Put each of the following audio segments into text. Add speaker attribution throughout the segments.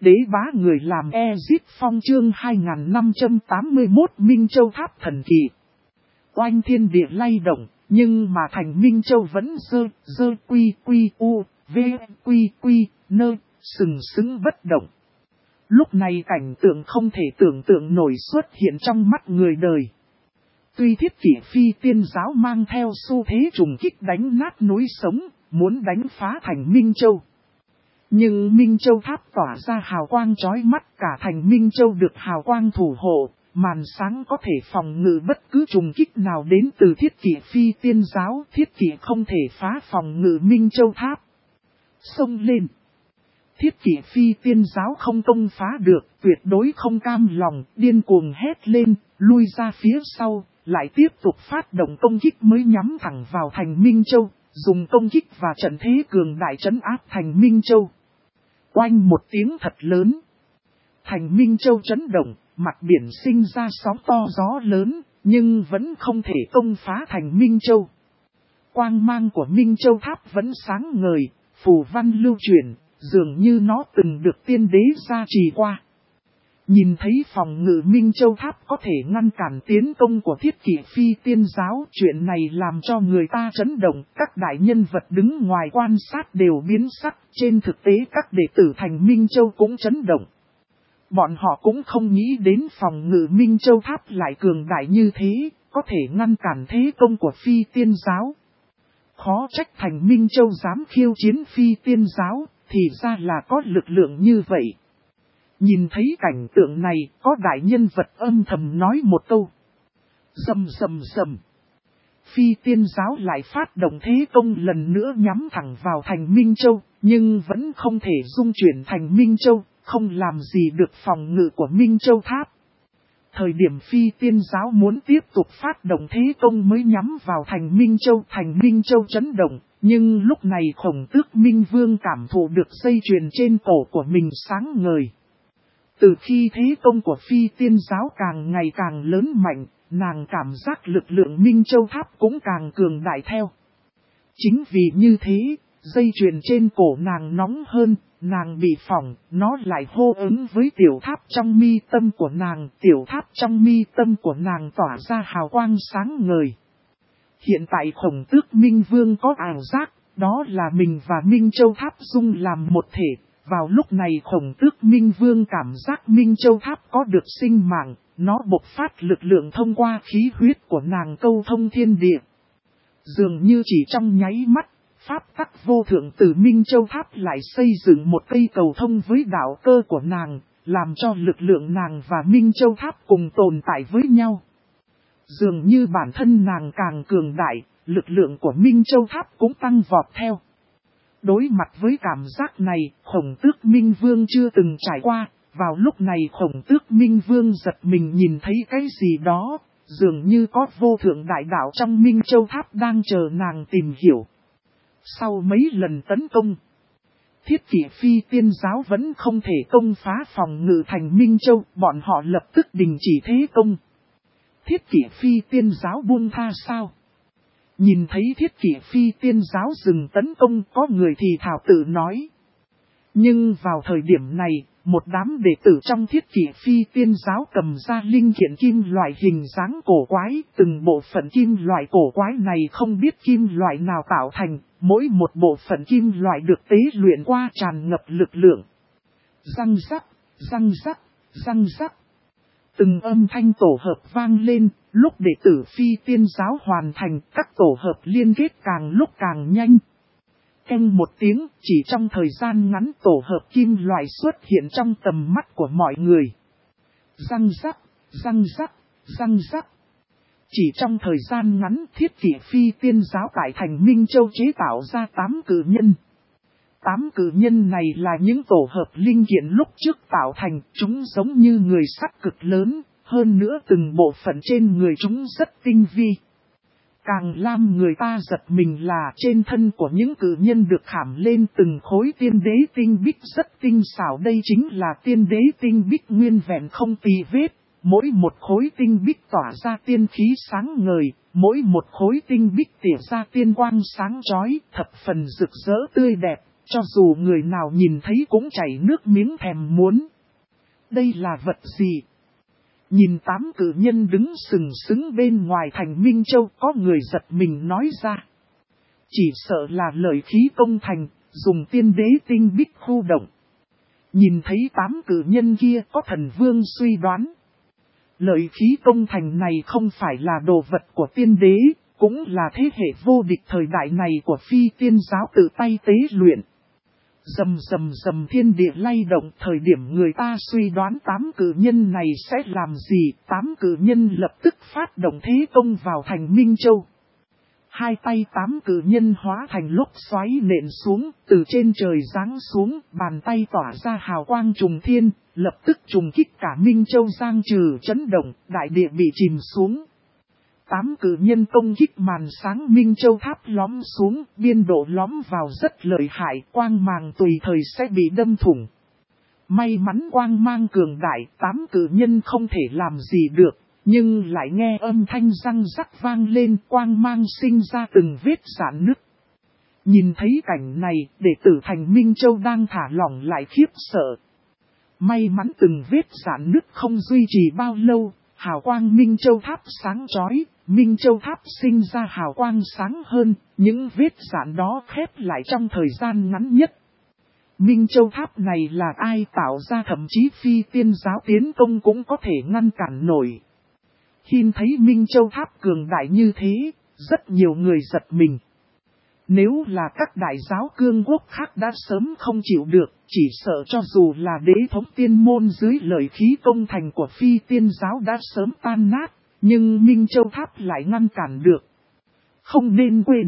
Speaker 1: Đế bá người làm Ezit Phong chương 2581 Minh Châu Tháp thần kỳ. Oanh thiên địa lay động, nhưng mà thành Minh Châu vẫn dơ quy u, v quy nơ, sừng sững bất động. Lúc này cảnh tượng không thể tưởng tượng nổi xuất hiện trong mắt người đời. Tuy Thiết Kỷ Phi Tiên giáo mang theo xu thế trùng kích đánh nát núi sống, muốn đánh phá thành Minh Châu. Nhưng Minh Châu Tháp tỏa ra hào quang chói mắt, cả thành Minh Châu được hào quang thủ hộ, màn sáng có thể phòng ngự bất cứ trùng kích nào đến từ Thiết Kỷ Phi Tiên giáo. Thiết Kỷ không thể phá phòng ngự Minh Châu Tháp. Xông lên! Thiết Kỷ Phi Tiên giáo không công phá được, tuyệt đối không cam lòng, điên cuồng hét lên, lui ra phía sau, lại tiếp tục phát động công kích mới nhắm thẳng vào thành Minh Châu, dùng công kích và trận thế cường đại trấn áp thành Minh Châu. Oanh một tiếng thật lớn. Thành Minh Châu chấn động, mặt biển sinh ra sóng to gió lớn, nhưng vẫn không thể công phá thành Minh Châu. Quang mang của Minh Châu Tháp vẫn sáng ngời, phù văn lưu chuyển, dường như nó từng được tiên đế gia trì qua. Nhìn thấy phòng ngự Minh Châu Tháp có thể ngăn cản tiến công của Thiết Kỷ Phi Tiên giáo, chuyện này làm cho người ta chấn động, các đại nhân vật đứng ngoài quan sát đều biến sắc, trên thực tế các đệ tử thành Minh Châu cũng chấn động. Bọn họ cũng không nghĩ đến phòng ngự Minh Châu Tháp lại cường đại như thế, có thể ngăn cản thế công của Phi Tiên giáo. Khó trách thành Minh Châu dám khiêu chiến Phi Tiên giáo, thì ra là có lực lượng như vậy. Nhìn thấy cảnh tượng này, có đại nhân vật âm thầm nói một câu. Rầm rầm rầm. Phi Tiên giáo lại phát động thế công lần nữa nhắm thẳng vào thành Minh Châu, nhưng vẫn không thể dung chuyển thành Minh Châu, không làm gì được phòng ngự của Minh Châu Tháp. Thời điểm Phi Tiên giáo muốn tiếp tục phát động thế công mới nhắm vào thành Minh Châu chấn động, nhưng lúc này Khổng Tước Minh Vương cảm thụ được dây chuyền trên cổ của mình sáng ngời. Từ khi thế công của Phi Tiên giáo càng ngày càng lớn mạnh, nàng cảm giác lực lượng Minh Châu Tháp cũng càng cường đại theo. Chính vì như thế, dây chuyền trên cổ nàng nóng hơn, nàng bị phỏng, nó lại hô ứng với tiểu tháp trong mi tâm của nàng. Tiểu tháp trong mi tâm của nàng tỏa ra hào quang sáng ngời. Hiện tại Khổng Tước Minh Vương có ảo giác, đó là mình và Minh Châu Tháp dung làm một thể. Vào lúc này Khổng Tước Minh Vương cảm giác Minh Châu Tháp có được sinh mạng, nó bộc phát lực lượng thông qua khí huyết của nàng câu thông thiên địa. Dường như chỉ trong nháy mắt, pháp tắc vô thượng từ Minh Châu Tháp lại xây dựng một cây cầu thông với đạo cơ của nàng, làm cho lực lượng nàng và Minh Châu Tháp cùng tồn tại với nhau. Dường như bản thân nàng càng cường đại, lực lượng của Minh Châu Tháp cũng tăng vọt theo. Đối mặt với cảm giác này, Khổng Tước Minh Vương chưa từng trải qua. Vào lúc này Khổng Tước Minh Vương giật mình nhìn thấy cái gì đó, dường như có vô thượng đại đạo trong Minh Châu Tháp đang chờ nàng tìm hiểu. Sau mấy lần tấn công, Thiết Kỷ Phi Tiên giáo vẫn không thể công phá phòng ngự thành Minh Châu, bọn họ lập tức đình chỉ thế công. Thiết Kỷ Phi Tiên giáo buông tha sao? Nhìn thấy Thiết Kỷ Phi Tiên giáo dừng tấn công, có người thì thảo tự nói. Nhưng vào thời điểm này, một đám đệ tử trong Thiết Kỷ Phi Tiên giáo cầm ra linh kiện kim loại hình dáng cổ quái. Từng bộ phận kim loại cổ quái này không biết kim loại nào tạo thành, mỗi một bộ phận kim loại được tế luyện qua tràn ngập lực lượng. Răng rắc, răng rắc, răng rắc. Từng âm thanh tổ hợp vang lên, lúc đệ tử Phi Tiên giáo hoàn thành, các tổ hợp liên kết càng lúc càng nhanh. Keng một tiếng, chỉ trong thời gian ngắn tổ hợp kim loại xuất hiện trong tầm mắt của mọi người. Răng rắc, răng rắc, răng rắc. Chỉ trong thời gian ngắn, Thiết Kỷ Phi Tiên giáo tại thành Minh Châu chế tạo ra 8 cử nhân. 8 cử nhân này là những tổ hợp linh kiện lúc trước tạo thành, chúng giống như người sắt cực lớn, hơn nữa từng bộ phận trên người chúng rất tinh vi. Càng làm người ta giật mình là trên thân của những cử nhân được khảm lên từng khối tiên đế tinh bích rất tinh xảo. Đây chính là tiên đế tinh bích nguyên vẹn không tì vết, mỗi một khối tinh bích tỏa ra tiên khí sáng ngời, mỗi một khối tinh bích tỉa ra tiên quang sáng chói, thập phần rực rỡ tươi đẹp. cho dù người nào nhìn thấy cũng chảy nước miếng thèm muốn. Đây là vật gì? Nhìn 8 cử nhân đứng sừng sững bên ngoài thành Minh Châu, có người giật mình nói ra. Chỉ sợ là lợi khí công thành, dùng tiên đế tinh bích khu động. Nhìn thấy 8 cử nhân kia, có thần vương suy đoán. Lợi khí công thành này không phải là đồ vật của tiên đế, cũng là thế hệ vô địch thời đại này của phi tiên giáo tự tay tế luyện. Rầm rầm rầm, thiên địa lay động, thời điểm người ta suy đoán 8 cử nhân này sẽ làm gì, 8 cử nhân lập tức phát động thế công vào thành Minh Châu. Hai tay 8 cử nhân hóa thành lốc xoáy nện xuống, từ trên trời giáng xuống, bàn tay tỏa ra hào quang trùng thiên, lập tức trùng kích cả Minh Châu giang trừ chấn động, đại địa bị chìm xuống. 8 cử nhân công kích màn sáng Minh Châu tháp lõm xuống, biên độ lõm vào rất lợi hại, quang mang tùy thời sẽ bị đâm thủng. May mắn quang mang cường đại, 8 cử nhân không thể làm gì được, nhưng lại nghe âm thanh răng rắc vang lên, quang mang sinh ra từng vết rạn nứt. Nhìn thấy cảnh này, đệ tử thành Minh Châu đang thả lỏng lại khiếp sợ. May mắn từng vết rạn nứt không duy trì bao lâu, hào quang Minh Châu tháp sáng chói, Minh Châu tháp sinh ra hào quang sáng hơn, những vết rạn đó khép lại trong thời gian ngắn nhất. Minh Châu tháp này là ai tạo ra, thậm chí phi tiên giáo tiến công cũng có thể ngăn cản nổi. Khi thấy Minh Châu tháp cường đại như thế, rất nhiều người giật mình. Nếu là các đại giáo cương quốc khác đã sớm không chịu được, chỉ sợ cho dù là đế thống tiên môn dưới lợi khí công thành của phi tiên giáo đã sớm tan nát, nhưng Minh Châu tháp lại ngăn cản được. Không nên quên.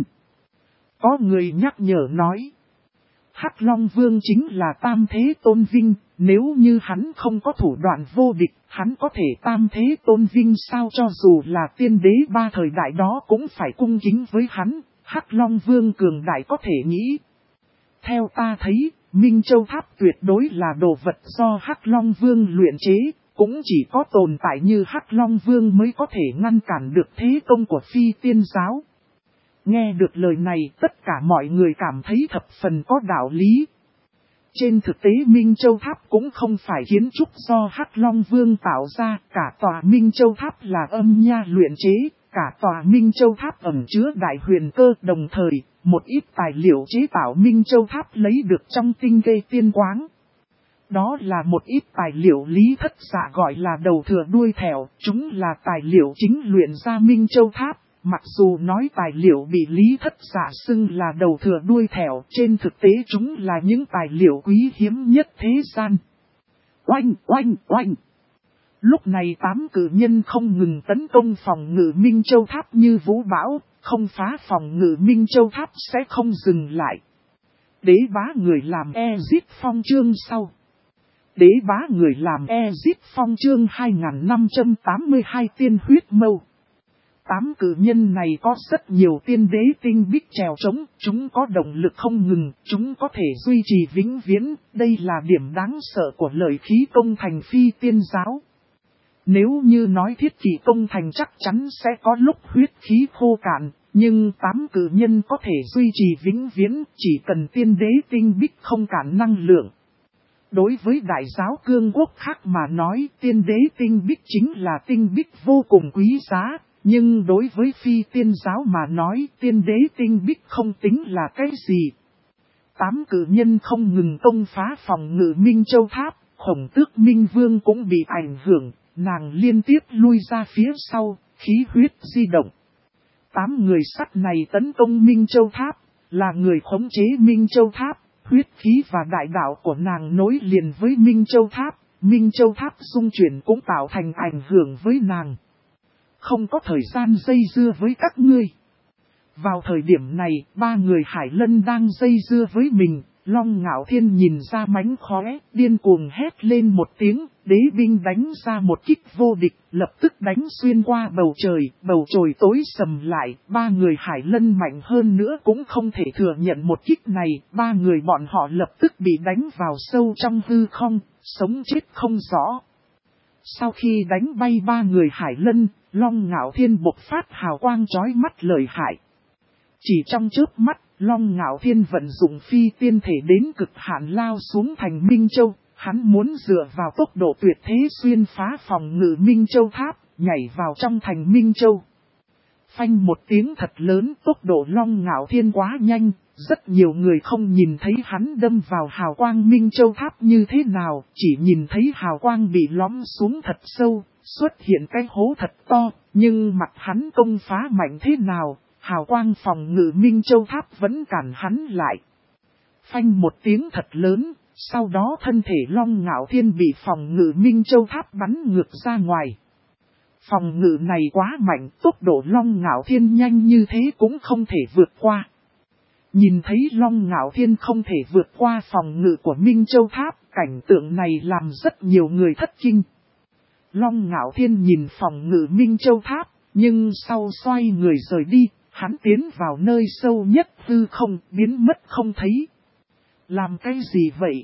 Speaker 1: Có người nhắc nhở nói. Hắc Long Vương chính là tam thế tôn vinh, nếu như hắn không có thủ đoạn vô địch, hắn có thể tam thế tôn vinh sao, cho dù là tiên đế ba thời đại đó cũng phải cung kính với hắn, Hắc Long Vương cường đại có thể nghĩ. Theo ta thấy, Minh Châu tháp tuyệt đối là đồ vật do Hắc Long Vương luyện chế, cũng chỉ có tồn tại như Hắc Long Vương mới có thể ngăn cản được thế công của phi tiên giáo. Nghe được lời này, tất cả mọi người cảm thấy thập phần có đạo lý. Trên thực tế Minh Châu tháp cũng không phải kiến trúc do Hắc Long Vương tạo ra, cả tòa Minh Châu tháp là âm nha luyện chế, cả tòa Minh Châu tháp ẩn chứa đại huyền cơ, đồng thời, một ít tài liệu chế tạo Minh Châu tháp lấy được trong tinh gây tiên quáng. Đó là một ít tài liệu Lý Thất Dạ gọi là đầu thừa đuôi thẻo, chúng là tài liệu chính luyện ra Minh Châu tháp. Mặc dù nói tài liệu bị Lý Thất Dạ xưng là đầu thừa đuôi thẻo, trên thực tế chúng là những tài liệu quý hiếm nhất thế gian. Oanh, oanh, oanh! Lúc này 8 cử nhân không ngừng tấn công phòng ngự Minh Châu tháp như vũ bão, không phá phòng ngự Minh Châu tháp sẽ không dừng lại. Đế bá người làm Exit Phong chương sau. Đế bá người làm Exit Phong chương 2582 tiên huyết mâu. 8 cử nhân này có rất nhiều tiên đế tinh bích trèo trống, chúng có động lực không ngừng, chúng có thể duy trì vĩnh viễn, đây là điểm đáng sợ của lợi khí công thành phi tiên giáo. Nếu như nói thiết kỷ công thành chắc chắn sẽ có lúc huyết khí khô cạn, nhưng 8 cử nhân có thể duy trì vĩnh viễn, chỉ cần tiên đế tinh bích không cản năng lượng. Đối với đại giáo cương quốc khác mà nói, tiên đế tinh bích chính là tinh bích vô cùng quý giá. Nhưng đối với phi tiên giáo mà nói, tiên đế tinh bích không tính là cái gì. 8 cử nhân không ngừng công phá phòng ngự Minh Châu tháp, Khổng Tước Minh Vương cũng bị ảnh hưởng, nàng liên tiếp lui ra phía sau, khí huyết di động. 8 người sắt này tấn công Minh Châu tháp, là người khống chế Minh Châu tháp, huyết khí và đại đạo của nàng nối liền với Minh Châu tháp xung chuyển cũng tạo thành ảnh hưởng với nàng. Không có thời gian dây dưa với các ngươi. Vào thời điểm này, 3 người Hải Lân đang dây dưa với mình, Long Ngạo Thiên nhìn ra mánh khóe, điên cuồng hét lên một tiếng, đế binh đánh ra một kích vô địch, lập tức đánh xuyên qua bầu trời tối sầm lại, 3 người Hải Lân mạnh hơn nữa cũng không thể thừa nhận một kích này, 3 người bọn họ lập tức bị đánh vào sâu trong hư không, sống chết không rõ. Sau khi đánh bay 3 người Hải Lân, Long Ngạo Thiên bộc phát hào quang chói mắt lợi hại. Chỉ trong chớp mắt, Long Ngạo Thiên vận dụng phi tiên thể đến cực hạn lao xuống thành Minh Châu. Hắn muốn dựa vào tốc độ tuyệt thế xuyên phá phòng ngự Minh Châu tháp, nhảy vào trong thành Minh Châu. Phanh một tiếng thật lớn, tốc độ Long Ngạo Thiên quá nhanh, rất nhiều người không nhìn thấy hắn đâm vào hào quang Minh Châu tháp như thế nào, chỉ nhìn thấy hào quang bị lõm xuống thật sâu, xuất hiện cái hố thật to, nhưng mặt hắn công phá mạnh thế nào, hào quang phòng ngự Minh Châu tháp vẫn cản hắn lại. Phanh một tiếng thật lớn, sau đó thân thể Long Ngạo Thiên bị phòng ngự Minh Châu tháp bắn ngược ra ngoài. Phòng ngự này quá mạnh, tốc độ Long Ngạo Thiên nhanh như thế cũng không thể vượt qua. Nhìn thấy Long Ngạo Thiên không thể vượt qua phòng ngự của Minh Châu tháp, cảnh tượng này làm rất nhiều người thất kinh. Long Ngạo Thiên nhìn phòng ngự Minh Châu tháp, nhưng sau xoay người rời đi, hắn tiến vào nơi sâu nhất hư không, biến mất không thấy. Làm cái gì vậy?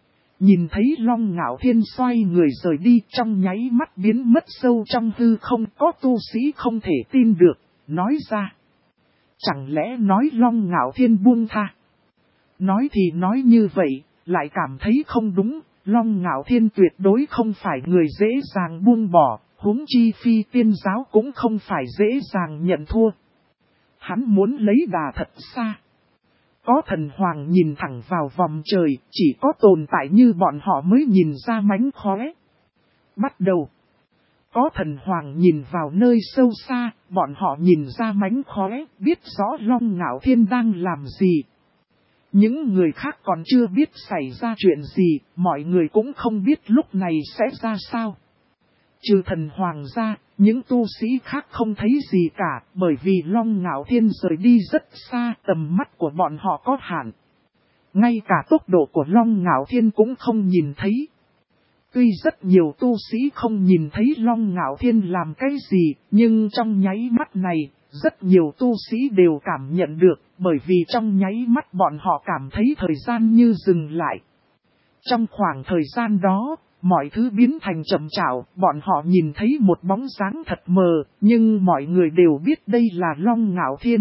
Speaker 1: Nhìn thấy Long Ngạo Thiên xoay người rời đi, trong nháy mắt biến mất sâu trong hư không, có tu sĩ không thể tin được, nói ra. Chẳng lẽ nói Long Ngạo Thiên buông tha? Nói thì nói như vậy, lại cảm thấy không đúng, Long Ngạo Thiên tuyệt đối không phải người dễ dàng buông bỏ, huống chi phi tiên giáo cũng không phải dễ dàng nhận thua. Hắn muốn lấy đà thật xa. Có thần hoàng nhìn thẳng vào vòng trời, chỉ có tồn tại như bọn họ mới nhìn ra mánh khóe. Bắt đầu. Có thần hoàng nhìn vào nơi sâu xa, bọn họ nhìn ra mánh khóe, biết rõ Long Ngạo Thiên đang làm gì. Những người khác còn chưa biết xảy ra chuyện gì, mọi người cũng không biết lúc này sẽ ra sao. Trừ thần hoàng ra, những tu sĩ khác không thấy gì cả, bởi vì Long Ngạo Thiên rời đi rất xa, tầm mắt của bọn họ có hạn. Ngay cả tốc độ của Long Ngạo Thiên cũng không nhìn thấy. Tuy rất nhiều tu sĩ không nhìn thấy Long Ngạo Thiên làm cái gì, nhưng trong nháy mắt này, rất nhiều tu sĩ đều cảm nhận được, bởi vì trong nháy mắt bọn họ cảm thấy thời gian như dừng lại. Trong khoảng thời gian đó, mọi thứ biến thành chậm chạp, bọn họ nhìn thấy một bóng dáng thật mờ, nhưng mọi người đều biết đây là Long Ngạo Thiên.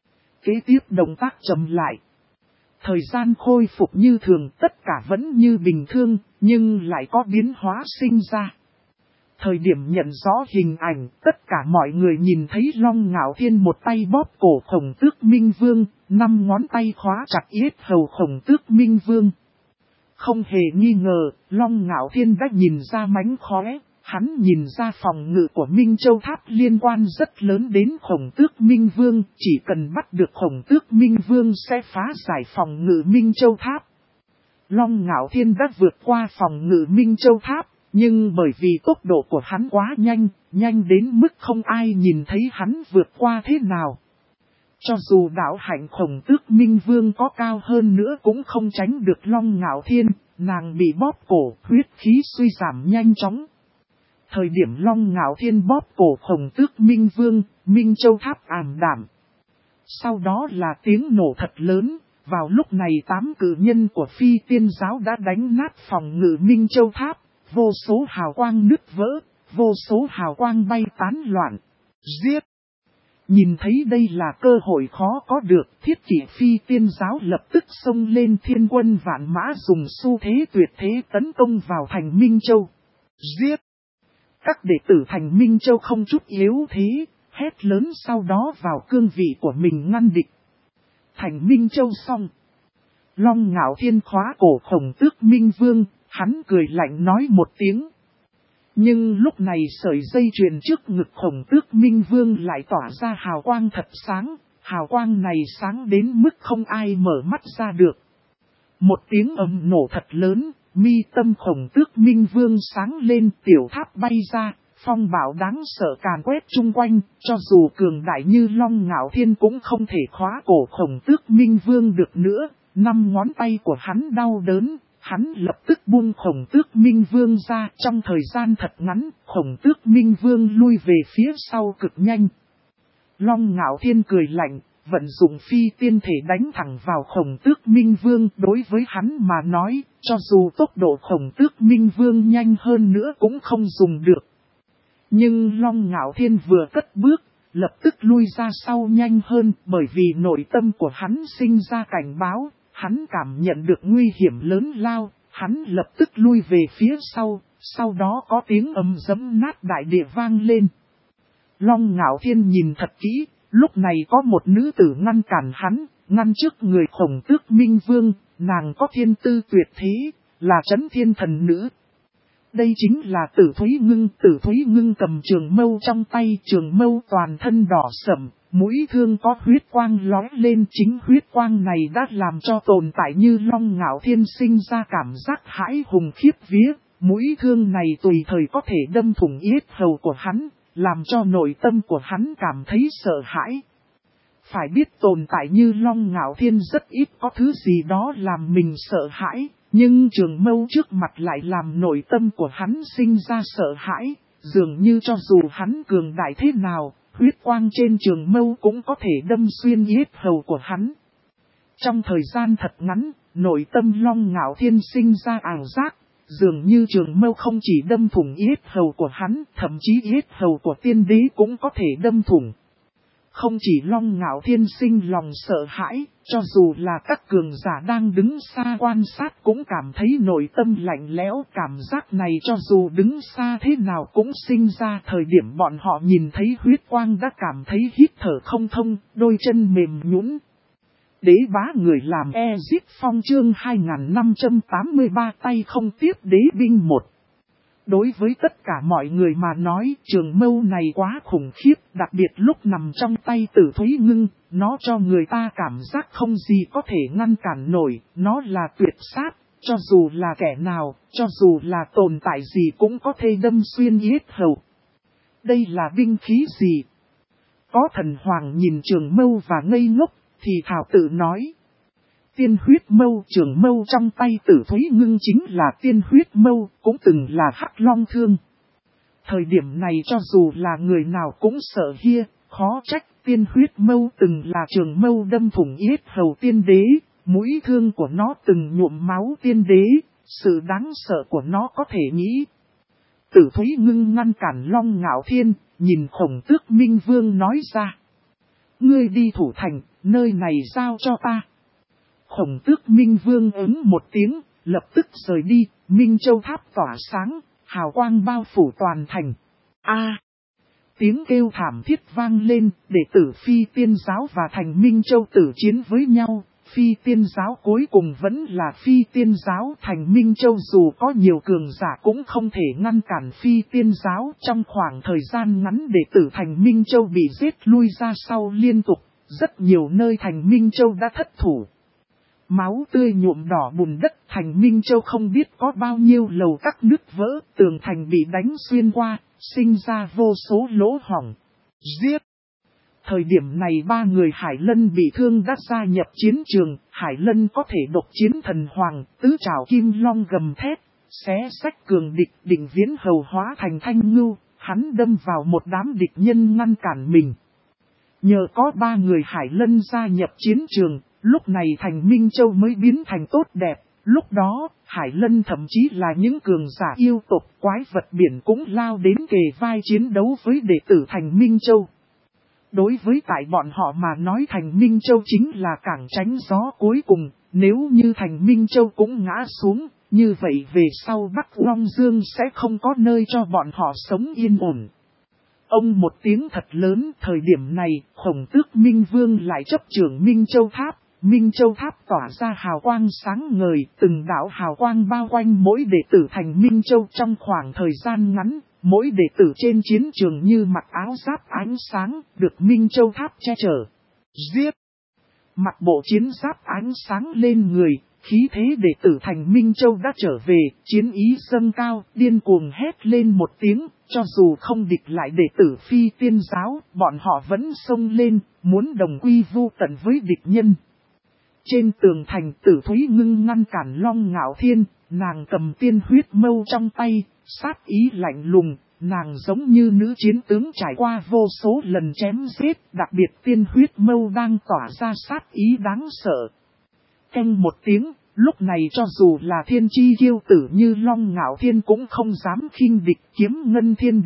Speaker 1: Kế tiếp động tác chậm lại. Thời gian khôi phục như thường, tất cả vẫn như bình thường, nhưng lại có biến hóa sinh ra. Thời điểm nhận rõ hình ảnh, tất cả mọi người nhìn thấy Long Ngạo Thiên một tay bóp cổ Khổng Tước Minh Vương, 5 ngón tay khóa chặt yết hầu Khổng Tước Minh Vương. Không hề nghi ngờ, Long Ngạo Thiên đã nhìn ra mánh khóe, hắn nhìn ra phòng ngự của Minh Châu Tháp liên quan rất lớn đến Khổng Tước Minh Vương, chỉ cần bắt được Khổng Tước Minh Vương sẽ phá giải phòng ngự Minh Châu Tháp. Long Ngạo Thiên đã vượt qua phòng ngự Minh Châu Tháp, nhưng bởi vì tốc độ của hắn quá nhanh, nhanh đến mức không ai nhìn thấy hắn vượt qua thế nào. Cho dù đạo hạnh Khổng Tước Minh Vương có cao hơn nữa cũng không tránh được Long Ngạo Thiên, nàng bị bóp cổ, huyết khí suy giảm nhanh chóng. Thời điểm Long Ngạo Thiên bóp cổ Khổng Tước Minh Vương, Minh Châu Tháp ảm đạm. Sau đó là tiếng nổ thật lớn, vào lúc này 8 cử nhân của phi tiên giáo đã đánh nát phòng ngự Minh Châu Tháp, vô số hào quang nứt vỡ, vô số hào quang bay tán loạn. Giết! Nhìn thấy đây là cơ hội khó có được, Thiết Kỷ phi tiên giáo lập tức xông lên thiên quân vạn mã dùng xu thế tuyệt thế tấn công vào thành Minh Châu. Giết! Các đệ tử thành Minh Châu không chút yếu thế, hét lớn sau đó vào cương vị của mình ngăn địch. Thành Minh Châu xong. Long Ngạo Thiên khóa cổ Khổng Tước Minh Vương, hắn cười lạnh nói một tiếng. Nhưng lúc này sợi dây chuyền trước ngực Khổng Tước Minh Vương lại tỏa ra hào quang thật sáng, hào quang này sáng đến mức không ai mở mắt ra được. Một tiếng ầm nổ thật lớn, mi tâm Khổng Tước Minh Vương sáng lên, tiểu tháp bay ra, phong bạo đáng sợ càn quét chung quanh, cho dù cường đại như Long Ngạo Thiên cũng không thể khóa cổ Khổng Tước Minh Vương được nữa, 5 ngón tay của hắn đau đớn. Hắn lập tức buông Khổng Tước Minh Vương ra, trong thời gian thật ngắn, Khổng Tước Minh Vương lui về phía sau cực nhanh. Long Ngạo Thiên cười lạnh, vận dụng phi tiên thể đánh thẳng vào Khổng Tước Minh Vương. Đối với hắn mà nói, cho dù tốc độ Khổng Tước Minh Vương nhanh hơn nữa cũng không dùng được. Nhưng Long Ngạo Thiên vừa cất bước, lập tức lui ra sau nhanh hơn bởi vì nội tâm của hắn sinh ra cảnh báo, hắn cảm nhận được nguy hiểm lớn lao, hắn lập tức lui về phía sau đó có tiếng ầm giẫm nát đại địa vang lên. Long Ngạo Thiên nhìn thật kỹ, lúc này có một nữ tử ngăn cản hắn, ngăn trước người Khổng Tước Minh Vương, nàng có thiên tư tuyệt thế, là Chấn Thiên Thần Nữ. Đây chính là Tử Thúy Ngưng cầm trường mâu trong tay, trường mâu toàn thân đỏ sẫm, mũi thương có huyết quang lóe lên, chính huyết quang này đã làm cho tồn tại như Long Ngạo Thiên sinh ra cảm giác hãi hùng khiếp vía, mũi thương này tùy thời có thể đâm thủng yết hầu của hắn, làm cho nội tâm của hắn cảm thấy sợ hãi. Phải biết tồn tại như Long Ngạo Thiên rất ít có thứ gì đó làm mình sợ hãi. Nhưng trường mâu trước mặt lại làm nội tâm của hắn sinh ra sợ hãi, dường như cho dù hắn cường đại thế nào, huyết quang trên trường mâu cũng có thể đâm xuyên yết hầu của hắn. Trong thời gian thật ngắn, nội tâm Long Ngạo Thiên sinh ra ảo giác, dường như trường mâu không chỉ đâm thủng yết hầu của hắn, thậm chí yết hầu của tiên đế cũng có thể đâm thủng. Không chỉ Long Ngạo Thiên sinh lòng sợ hãi, cho dù là các cường giả đang đứng xa quan sát cũng cảm thấy nội tâm lạnh lẽo, cảm giác này cho dù đứng xa thế nào cũng sinh ra. Thời điểm bọn họ nhìn thấy huyết quang đã cảm thấy hít thở không thông, đôi chân mềm nhũn. Đế bá người làm Ezip Phong chương 2583 tay không tiếp đế binh 1. Đối với tất cả mọi người mà nói, trường mâu này quá khủng khiếp, đặc biệt lúc nằm trong tay Tử Thúy Ngưng, nó cho người ta cảm giác không gì có thể ngăn cản nổi, nó là tuyệt sát, cho dù là kẻ nào, cho dù là tồn tại gì cũng có thể đâm xuyên yết hầu. Đây là binh khí gì? Có thần hoàng nhìn trường mâu và ngây ngốc, thì thảo tự nói. Tiên huyết mâu, trường mâu trong tay Tử Thúy Ngưng chính là tiên huyết mâu, cũng từng là Hắc Long thương. Thời điểm này cho dù là người nào cũng sợ hia, khó trách tiên huyết mâu từng là trường mâu đâm thủng yết hầu tiên đế, mũi thương của nó từng nhuộm máu tiên đế, sự đáng sợ của nó có thể nghĩ. Tử Thúy Ngưng ngăn cản Long Ngạo Thiên, nhìn Khổng Tước Minh Vương nói ra. Ngươi đi thủ thành, nơi này giao cho ta. Khổng Tước Minh Vương ứng một tiếng, lập tức rời đi, Minh Châu tháp tỏa sáng, hào quang bao phủ toàn thành. Tiếng kêu thảm thiết vang lên, đệ tử Phi Tiên Giáo và thành Minh Châu tử chiến với nhau. Phi Tiên Giáo cuối cùng vẫn là Phi Tiên Giáo, thành Minh Châu dù có nhiều cường giả cũng không thể ngăn cản Phi Tiên Giáo. Trong khoảng thời gian ngắn đệ tử thành Minh Châu bị giết lui ra sau liên tục, rất nhiều nơi thành Minh Châu đã thất thủ. Máu tươi nhuộm đỏ bùn đất, thành Minh Châu không biết có bao nhiêu lầu các nứt vỡ, tường thành bị đánh xuyên qua, sinh ra vô số lỗ hổng. Giết! Thời điểm này ba người Hải Lân bị thương đã gia nhập chiến trường, Hải Lân có thể độc chiến thần hoàng, tứ trảo kim long gầm thét, xé sách cường địch, định viễn hầu hóa thành thanh ngưu, hắn đâm vào một đám địch nhân ngăn cản mình. Nhờ có ba người Hải Lân gia nhập chiến trường, lúc này thành Minh Châu mới biến thành tốt đẹp, lúc đó, Hải Lân thậm chí là những cường giả yêu tộc quái vật biển cũng lao đến kề vai chiến đấu với đệ tử thành Minh Châu. Đối với tại bọn họ mà nói thành Minh Châu chính là cảng tránh gió cuối cùng, nếu như thành Minh Châu cũng ngã xuống, như vậy về sau Bắc Long Dương sẽ không có nơi cho bọn họ sống yên ổn. Ông một tiếng thật lớn, thời điểm này, Khổng Tước Minh Vương lại chấp trưởng Minh Châu Tháp. Minh Châu Tháp tỏa ra hào quang sáng ngời, từng đạo hào quang bao quanh mỗi đệ tử thành Minh Châu trong khoảng thời gian ngắn. Mỗi đệ tử trên chiến trường như mặc áo giáp ánh sáng, được Minh Châu Tháp che chở. Giết! Mặc bộ chiến giáp ánh sáng lên người, khí thế đệ tử thành Minh Châu đã trở về, chiến ý dâng cao, điên cuồng hét lên một tiếng, cho dù không địch lại đệ tử Phi Tiên Giáo, bọn họ vẫn xông lên, muốn đồng quy vu tận với địch nhân. Trên tường thành Tử Thúy Ngưng ngăn cản Long Ngạo Thiên, nàng cầm tiên huyết mâu trong tay, sát ý lạnh lùng, nàng giống như nữ chiến tướng trải qua vô số lần chém giết, đặc biệt tiên huyết mâu đang tỏa ra sát ý đáng sợ. Canh một tiếng, lúc này cho dù là thiên chi kiêu tử như Long Ngạo Thiên cũng không dám khinh địch kiếm ngân thiên địa,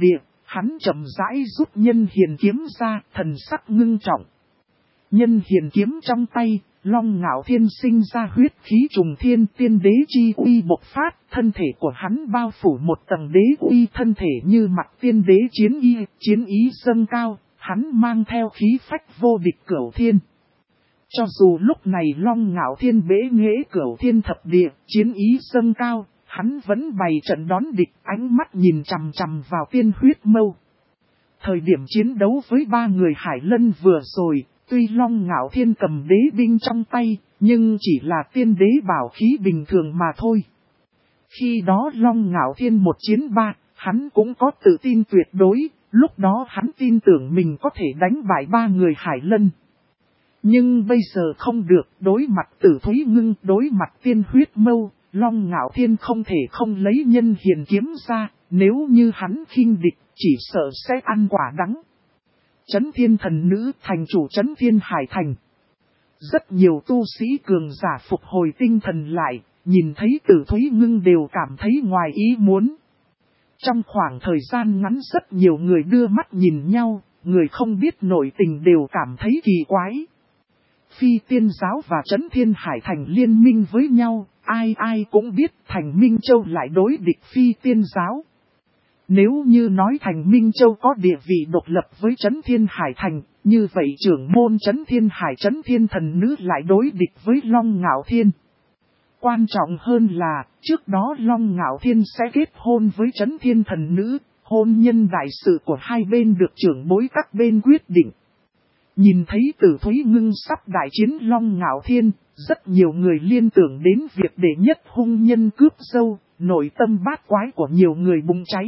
Speaker 1: Hắn chậm rãi rút nhân hiền kiếm ra, thần sắc ngưng trọng. Nhân hiền kiếm trong tay, Long Ngạo Thiên sinh ra huyết khí trùng thiên, tiên đế chi uy bộc phát, thân thể của hắn bao phủ một tầng đế uy, thân thể như mặt tiên đế chiến ý dâng cao, hắn mang theo khí phách vô địch cửu thiên. Cho dù lúc này Long Ngạo Thiên bế nghệ cửu thiên thập địa, chiến ý dâng cao, hắn vẫn bày trận đón địch, ánh mắt nhìn chằm chằm vào tiên huyết mâu. Thời điểm chiến đấu với ba người Hải Lân vừa rồi, tuy Long Ngạo Thiên cầm đế binh trong tay, nhưng chỉ là tiên đế bảo khí bình thường mà thôi. Khi đó Long Ngạo Thiên một chiến ba, hắn cũng có tự tin tuyệt đối, lúc đó hắn tin tưởng mình có thể đánh bại ba người Hải Lân. Nhưng bây giờ không được, đối mặt Tử Thúy Ngưng, đối mặt tiên huyết mâu, Long Ngạo Thiên không thể không lấy nhân hiền kiếm ra, nếu như hắn khinh địch, chỉ sợ sẽ ăn quả đắng. Chấn Thiên Thần Nữ, thành chủ Chấn Thiên Hải Thành. Rất nhiều tu sĩ cường giả phục hồi tinh thần lại, nhìn thấy Tử Thúy Ngưng đều cảm thấy ngoài ý muốn. Trong khoảng thời gian ngắn rất nhiều người đưa mắt nhìn nhau, người không biết nội tình đều cảm thấy kỳ quái. Phi Tiên Giáo và Chấn Thiên Hải Thành liên minh với nhau, ai cũng biết Thành Minh Châu lại đối địch Phi Tiên Giáo. Nếu như nói Thành Minh Châu có địa vị độc lập với Chấn Thiên Hải Thành, như vậy trưởng môn Chấn Thiên Hải Chấn Thiên Thần Nữ lại đối địch với Long Ngạo Thiên. Quan trọng hơn là, trước đó Long Ngạo Thiên sẽ kết hôn với Chấn Thiên Thần Nữ, hôn nhân đại sự của hai bên được trưởng bối các bên quyết định. Nhìn thấy Tử Thúy Ngưng sắp đại chiến Long Ngạo Thiên, rất nhiều người liên tưởng đến việc đệ nhất hung nhân cướp dâu, nội tâm bát quái của nhiều người bùng cháy.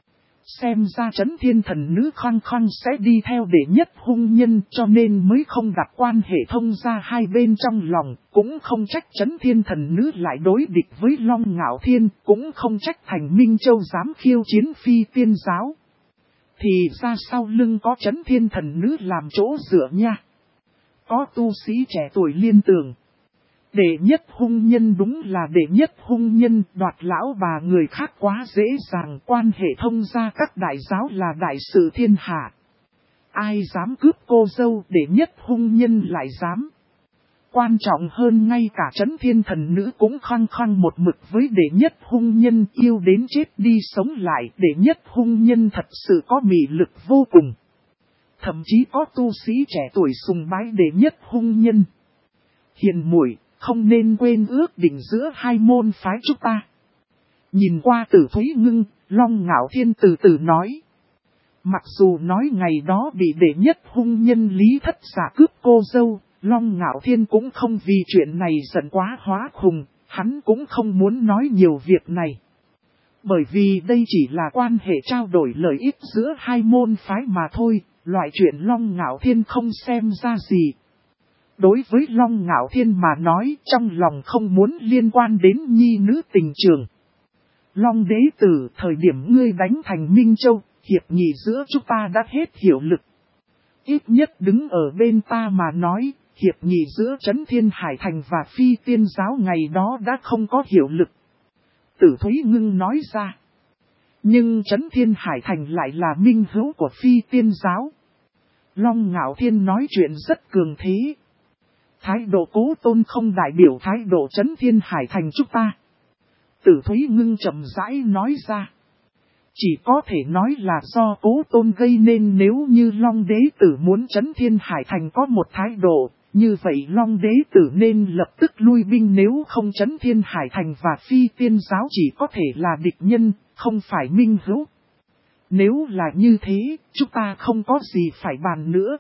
Speaker 1: Xem ra Chấn Thiên Thần Nữ khăng khăng sẽ đi theo đệ nhất hung nhân, cho nên mới không đặt quan hệ thông gia hai bên trong lòng, cũng không trách Chấn Thiên Thần Nữ lại đối địch với Long Ngạo Thiên, cũng không trách Thành Minh Châu dám khiêu chiến Phi Tiên Giáo. Thì ra sau lưng có Chấn Thiên Thần Nữ làm chỗ dựa nha. Có tu sĩ trẻ tuổi liên tưởng. Đệ nhất hung nhân đúng là đệ nhất hung nhân, đoạt lão bà người khác quá dễ dàng, quan hệ thông gia các đại giáo là đại sự thiên hạ. Ai dám cướp cô dâu, đệ nhất hung nhân lại dám. Quan trọng hơn ngay cả Chấn Thiên Thần Nữ cũng khăng khăng một mực với đệ nhất hung nhân, yêu đến chết đi sống lại, đệ nhất hung nhân thật sự có mị lực vô cùng. Thậm chí có tu sĩ trẻ tuổi sùng bái đệ nhất hung nhân. Hiền muội, không nên quên ước định giữa hai môn phái chúng ta. Nhìn qua Tử Thúy Ngưng, Long Ngạo Thiên từ từ nói. Mặc dù nói ngày đó bị đệ nhất hung nhân Lý Thất Giả cướp cô dâu, Long Ngạo Thiên cũng không vì chuyện này giận quá hóa khùng, hắn cũng không muốn nói nhiều việc này. Bởi vì đây chỉ là quan hệ trao đổi lợi ích giữa hai môn phái mà thôi, loại chuyện Long Ngạo Thiên không xem ra gì. Đối với Long Ngạo Thiên mà nói, trong lòng không muốn liên quan đến nhi nữ tình trường. Long đế tử, thời điểm ngươi đánh Thành Minh Châu, hiệp nghị giữa chúng ta đã hết hiệu lực. Ít nhất đứng ở bên ta mà nói, hiệp nghị giữa Chấn Thiên Hải Thành và Phi Tiên Giáo ngày đó đã không có hiệu lực. Tử Thúy Ngưng nói ra. Nhưng Chấn Thiên Hải Thành lại là minh hữu của Phi Tiên Giáo. Long Ngạo Thiên nói chuyện rất cường thế. Thái độ Cố Tôn không đại biểu thái độ Chấn Thiên Hải Thành chúng ta. Tử Thúy Ngưng chậm rãi nói ra. Chỉ có thể nói là do Cố Tôn gây nên, nếu như Long đế tử muốn Chấn Thiên Hải Thành có một thái độ, như vậy Long đế tử nên lập tức lui binh, nếu không Chấn Thiên Hải Thành và Phi Tiên Giáo chỉ có thể là địch nhân, không phải minh hữu. Nếu là như thế, chúng ta không có gì phải bàn nữa.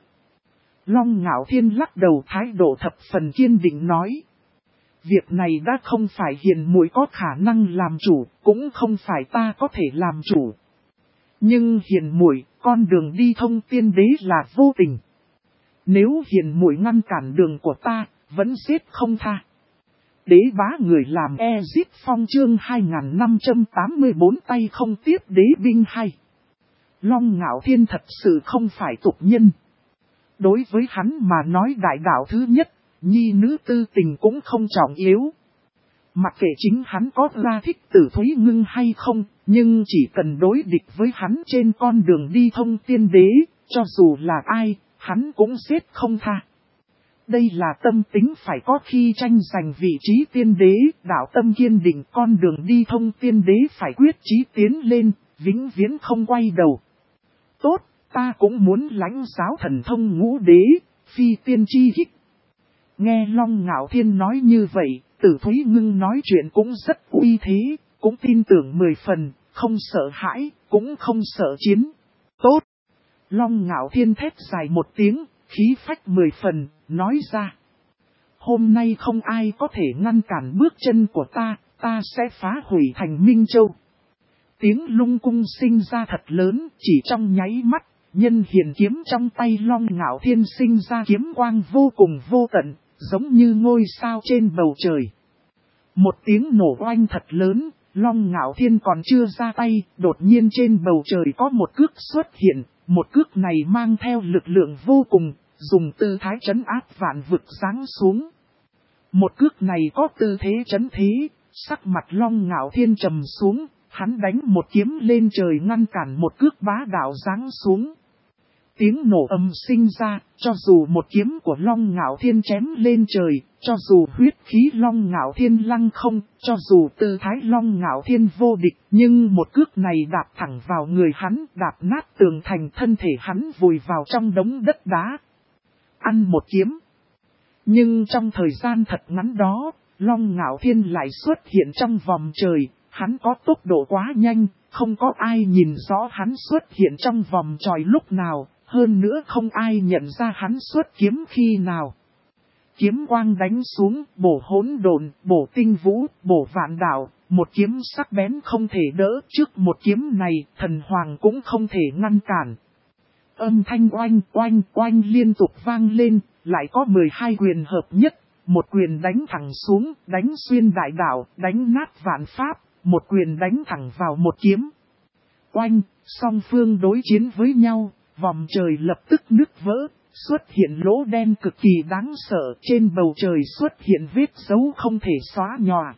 Speaker 1: Long Ngạo Thiên lắc đầu, thái độ thập phần kiên định nói. Việc này đã không phải hiền muội có khả năng làm chủ, cũng không phải ta có thể làm chủ. Nhưng hiền muội, con đường đi thông tiên đế là vô tình. Nếu hiền muội ngăn cản đường của ta, vẫn giết không tha. Đế bá người làm Giết Phong chương 2584 tay không tiếp đế binh hay. Long Ngạo Thiên thật sự không phải tục nhân. Đối với hắn mà nói đại đạo thứ nhất, nhi nữ tư tình cũng không trọng yếu. Mặc kệ chính hắn có ra thích Tử Thúy Ngưng hay không, nhưng chỉ cần đối địch với hắn trên con đường đi thông tiên đế, cho dù là ai, hắn cũng giết không tha. Đây là tâm tính phải có khi tranh giành vị trí tiên đế, đạo tâm kiên định, con đường đi thông tiên đế phải quyết chí tiến lên, vĩnh viễn không quay đầu. Tốt, ta cũng muốn lãnh giáo thần thông ngũ đế, phi tiên chi hích. Nghe Long Ngạo Thiên nói như vậy, Tử Thúy Ngưng nói chuyện cũng rất uy thế, cũng tin tưởng 10 phần, không sợ hãi, cũng không sợ chiến. Tốt! Long Ngạo Thiên thét dài một tiếng, khí phách 10 phần, nói ra. Hôm nay không ai có thể ngăn cản bước chân của ta sẽ phá hủy thành Minh Châu. Tiếng lung cung sinh ra thật lớn, chỉ trong nháy mắt, nhân hiền kiếm trong tay Long Ngạo Thiên sinh ra kiếm quang vô cùng vô tận, giống như ngôi sao trên bầu trời. Một tiếng nổ oanh thật lớn, Long Ngạo Thiên còn chưa ra tay, đột nhiên trên bầu trời có một cước xuất hiện, một cước này mang theo lực lượng vô cùng, dùng tư thái trấn áp vạn vực giáng xuống. Một cước này có tư thế trấn thế, sắc mặt Long Ngạo Thiên trầm xuống, hắn đánh một kiếm lên trời ngăn cản một cước bá đạo giáng xuống. Tiếng nổ âm sinh ra, cho dù một kiếm của Long Ngạo Thiên chém lên trời, cho dù huyết khí Long Ngạo Thiên lăng không, cho dù tư thái Long Ngạo Thiên vô địch, nhưng một cước này đạp thẳng vào người hắn, đạp nát tường thành, thân thể hắn vùi vào trong đống đất đá. Ăn một kiếm. Nhưng trong thời gian thật ngắn đó, Long Ngạo Thiên lại xuất hiện trong vòng trời, hắn có tốc độ quá nhanh, không có ai nhìn rõ hắn xuất hiện trong vòng trời lúc nào. Hơn nữa không ai nhận ra hắn xuất kiếm khi nào. Kiếm quang đánh xuống, bổ hỗn độn, bổ tinh vũ, bổ vạn đạo, một kiếm sắc bén không thể đỡ. Trước một kiếm này, thần hoàng cũng không thể ngăn cản. Âm thanh oanh oanh oanh liên tục vang lên, lại có 12 quyền hợp nhất. Một quyền đánh thẳng xuống, đánh xuyên đại đạo, đánh nát vạn pháp, một quyền đánh thẳng vào một kiếm. Oanh, song phương đối chiến với nhau. Vòng trời lập tức nứt vỡ, xuất hiện lỗ đen cực kỳ đáng sợ, trên bầu trời xuất hiện vết dấu không thể xóa nhòa.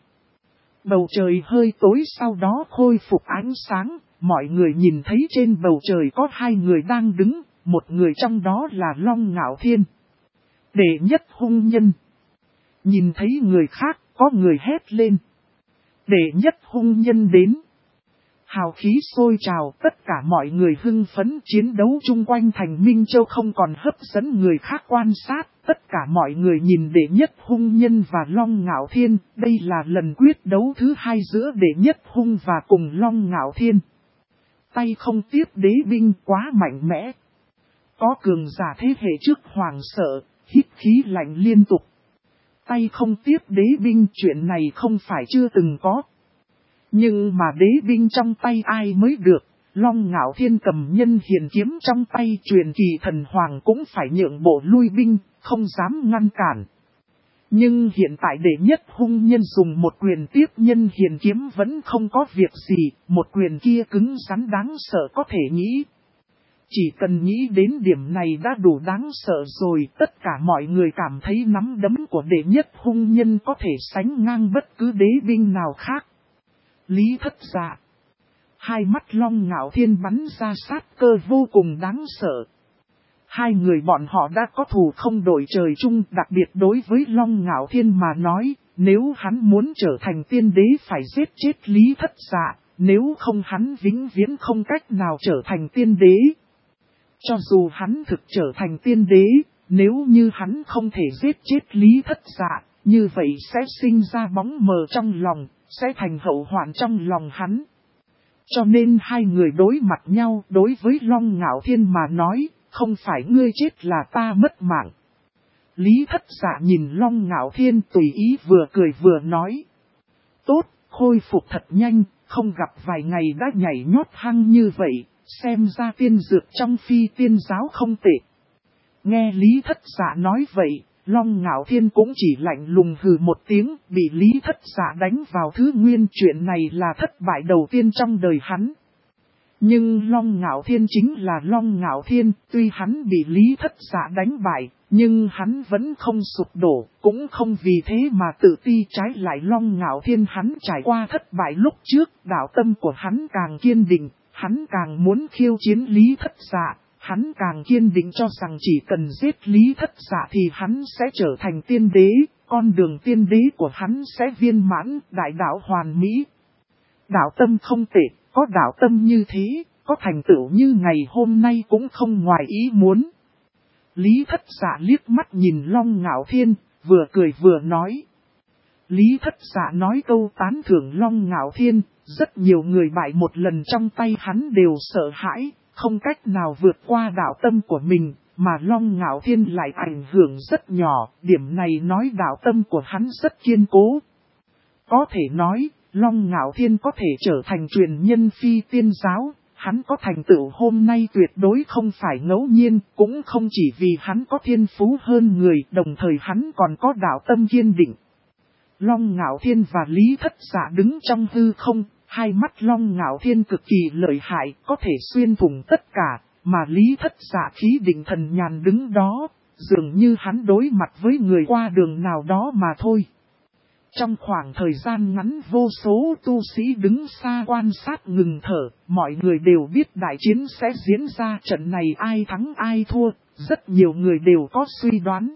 Speaker 1: Bầu trời hơi tối sau đó khôi phục ánh sáng, mọi người nhìn thấy trên bầu trời có hai người đang đứng, một người trong đó là Long Ngạo Thiên. Đệ nhất hung nhân. Nhìn thấy người khác, có người hét lên. Đệ nhất hung nhân đến. Hào khí sôi trào, tất cả mọi người hưng phấn chiến đấu chung quanh thành Minh Châu không còn hấp dẫn người khác quan sát. Tất cả mọi người nhìn đệ nhất hung nhân và Long Ngạo Thiên, đây là lần quyết đấu thứ hai giữa đệ nhất hung và cùng Long Ngạo Thiên. Tay không tiếp đế binh quá mạnh mẽ. Có cường giả thế hệ trước hoàng sợ, hít khí lạnh liên tục. Tay không tiếp đế binh chuyện này không phải chưa từng có. Nhưng mà đế binh trong tay ai mới được, Long Ngạo Thiên cầm nhân hiền kiếm trong tay truyền kỳ thần hoàng cũng phải nhượng bộ lui binh, không dám ngăn cản. Nhưng hiện tại đệ nhất hung nhân dùng một quyền tiếp nhân hiền kiếm vẫn không có việc gì, một quyền kia cứng rắn đáng sợ có thể nghĩ. Chỉ cần nghĩ đến điểm này đã đủ đáng sợ rồi, tất cả mọi người cảm thấy nắm đấm của đệ nhất hung nhân có thể sánh ngang bất cứ đế binh nào khác. Lý Thất Dạ. Hai mắt Long Ngạo Thiên bắn ra sát cơ vô cùng đáng sợ. Hai người bọn họ đã có thù không đổi trời chung, đặc biệt đối với Long Ngạo Thiên mà nói, nếu hắn muốn trở thành tiên đế phải giết chết Lý Thất Dạ, nếu không hắn vĩnh viễn không cách nào trở thành tiên đế. Cho dù hắn thực trở thành tiên đế, nếu như hắn không thể giết chết Lý Thất Dạ, như vậy sẽ sinh ra bóng mờ trong lòng, sẽ thành hậu hoạn trong lòng hắn. Cho nên hai người đối mặt nhau, đối với Long Ngạo Thiên mà nói, không phải ngươi chết là ta mất mạng. Lý Thất Dạ nhìn Long Ngạo Thiên tùy ý vừa cười vừa nói. Tốt, khôi phục thật nhanh, không gặp vài ngày đã nhảy nhót hăng như vậy, xem ra tiên dược trong phi tiên giáo không tệ. Nghe Lý Thất Dạ nói vậy, Long Ngạo Thiên cũng chỉ lạnh lùng hừ một tiếng, bị Lý Thất Dạ đánh vào thứ nguyên, chuyện này là thất bại đầu tiên trong đời hắn. Nhưng Long Ngạo Thiên chính là Long Ngạo Thiên, tuy hắn bị Lý Thất Dạ đánh bại, nhưng hắn vẫn không sụp đổ, cũng không vì thế mà tự ti. Trái lại Long Ngạo Thiên hắn trải qua thất bại lúc trước, đạo tâm của hắn càng kiên định, hắn càng muốn khiêu chiến Lý Thất Dạ, hắn càng kiên định cho rằng chỉ cần giết Lý Thất Dạ thì hắn sẽ trở thành tiên đế, con đường tiên đế của hắn sẽ viên mãn, đại đạo hoàn mỹ. Đạo tâm không tệ, có đạo tâm như thế, có thành tựu như ngày hôm nay cũng không ngoài ý muốn. Lý Thất Dạ liếc mắt nhìn Long Ngạo Thiên, vừa cười vừa nói. Lý Thất Dạ nói câu tán thưởng Long Ngạo Thiên, rất nhiều người bại một lần trong tay hắn đều sợ hãi, không cách nào vượt qua đạo tâm của mình, mà Long Ngạo Thiên lại ảnh hưởng rất nhỏ, điểm này nói đạo tâm của hắn rất kiên cố. Có thể nói, Long Ngạo Thiên có thể trở thành truyền nhân phi tiên giáo, hắn có thành tựu hôm nay tuyệt đối không phải ngẫu nhiên, cũng không chỉ vì hắn có thiên phú hơn người, đồng thời hắn còn có đạo tâm kiên định. Long Ngạo Thiên và Lý Thất Dạ đứng trong hư không, hai mắt Long Ngạo Thiên cực kỳ lợi hại, có thể xuyên thủng tất cả, mà Lý Thất Dạ khí định thần nhàn đứng đó, dường như hắn đối mặt với người qua đường nào đó mà thôi. Trong khoảng thời gian ngắn vô số tu sĩ đứng xa quan sát ngừng thở, mọi người đều biết đại chiến sẽ diễn ra, trận này ai thắng ai thua, rất nhiều người đều có suy đoán.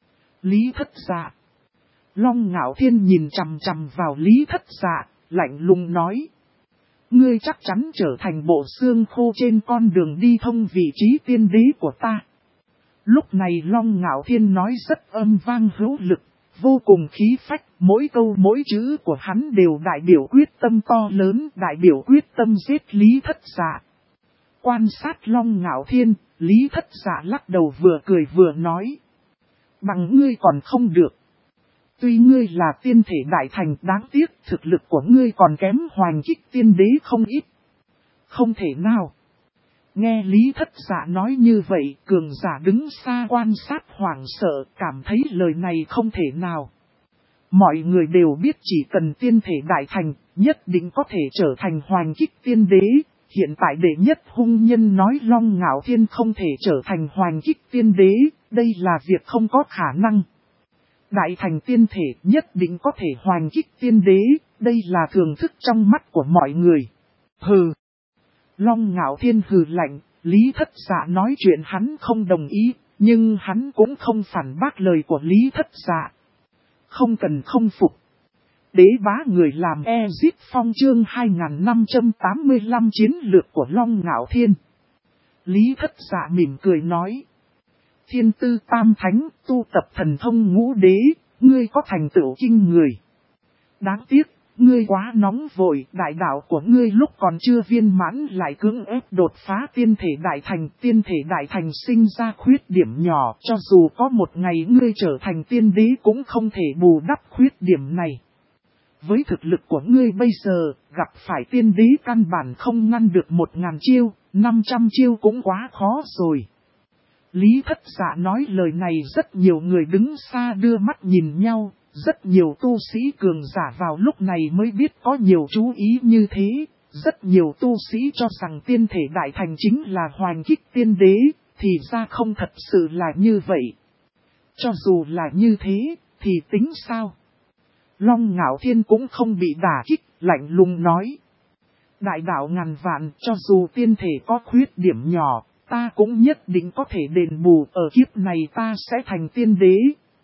Speaker 1: Lý Thất Dạ. Long Ngạo Thiên nhìn chằm chằm vào Lý Thất Dạ, lạnh lùng nói. Ngươi chắc chắn trở thành bộ xương khô trên con đường đi thông vị trí tiên đế của ta. Lúc này Long Ngạo Thiên nói rất âm vang hữu lực, vô cùng khí phách, mỗi câu mỗi chữ của hắn đều đại biểu quyết tâm to lớn, đại biểu quyết tâm giết Lý Thất Dạ. Quan sát Long Ngạo Thiên, Lý Thất Dạ lắc đầu vừa cười vừa nói. Bằng ngươi còn không được. Tuy ngươi là tiên thể đại thành, đáng tiếc thực lực của ngươi còn kém Hoành Kích tiên đế không ít. Không thể nào. Nghe Lý Thất Dạ nói như vậy, cường giả đứng xa quan sát hoảng sợ, cảm thấy lời này không thể nào. Mọi người đều biết chỉ cần tiên thể đại thành, nhất định có thể trở thành Hoành Kích tiên đế. Hiện tại đệ nhất hung nhân nói Long Ngạo Thiên không thể trở thành Hoành Kích tiên đế, đây là việc không có khả năng. Đại thành tiên thể nhất định có thể Hoành Kích tiên đế, đây là thường thức trong mắt của mọi người. Hừ. Long Ngạo Thiên hừ lạnh, Lý Thất Dạ nói chuyện hắn không đồng ý, nhưng hắn cũng không phản bác lời của Lý Thất Dạ. Không cần không phục. Đế bá người làm Exit Phong chương 2585 chiến lược của Long Ngạo Thiên. Lý Thất Dạ mỉm cười nói. Thiên tư tam thánh, tu tập thần thông ngũ đế, ngươi có thành tựu kinh người. Đáng tiếc, ngươi quá nóng vội, đại đạo của ngươi lúc còn chưa viên mãn lại cưỡng ép đột phá tiên thể đại thành sinh ra khuyết điểm nhỏ, cho dù có một ngày ngươi trở thành tiên đế cũng không thể bù đắp khuyết điểm này. Với thực lực của ngươi bây giờ, gặp phải tiên đế căn bản không ngăn được 1000 chiêu, 500 chiêu cũng quá khó rồi. Lý Thất Dạ nói lời này rất nhiều người đứng xa đưa mắt nhìn nhau, rất nhiều tu sĩ cường giả vào lúc này mới biết có nhiều chú ý như thế, rất nhiều tu sĩ cho rằng tiên thể đại thành chính là Hoành Kích tiên đế, thì ra không thật sự là như vậy. Cho dù là như thế, thì tính sao? Long Ngạo Thiên cũng không bị đả kích, lạnh lùng nói. Đại đạo ngàn vạn, cho dù tiên thể có khuyết điểm nhỏ, ta cũng nhất định có thể đền bù, ở kiếp này ta sẽ thành tiên đế.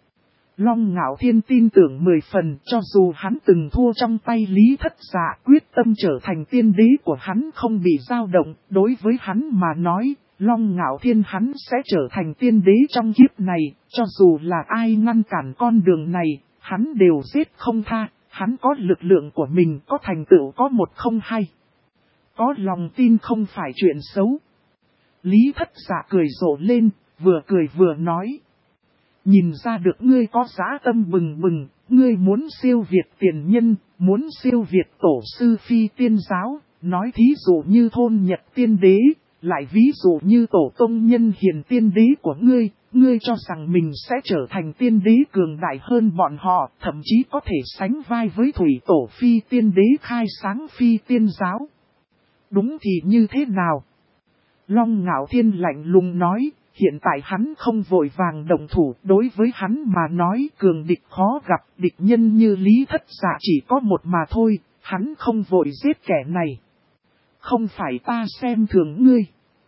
Speaker 1: Long Ngạo Thiên tin tưởng 10 phần, cho dù hắn từng thua trong tay Lý Thất Dạ, quyết tâm trở thành tiên đế của hắn không bị dao động, đối với hắn mà nói, Long Ngạo Thiên hắn sẽ trở thành tiên đế trong kiếp này, cho dù là ai ngăn cản con đường này, hắn đều giết không tha, hắn có lực lượng của mình, có thành tựu có một không hai. Có lòng tin không phải chuyện xấu. Lý Thất Dạ cười rộ lên, vừa cười vừa nói. Nhìn ra được ngươi có dã tâm bừng bừng, ngươi muốn siêu việt tiền nhân, muốn siêu việt tổ sư phi tiên giáo, nói thí dụ như thôn Nhật tiên đế, lại ví dụ như tổ tông nhân hiền tiên đế của ngươi cho rằng mình sẽ trở thành tiên đế cường đại hơn bọn họ, thậm chí có thể sánh vai với thủy tổ phi tiên đế khai sáng phi tiên giáo. Đúng thì như thế nào? Long Ngạo Thiên lạnh lùng nói, hiện tại hắn không vội vàng động thủ, đối với hắn mà nói cường địch khó gặp, địch nhân như Lý Thất Dạ chỉ có một mà thôi, hắn không vội giết kẻ này. Không phải ta xem thường ngươi.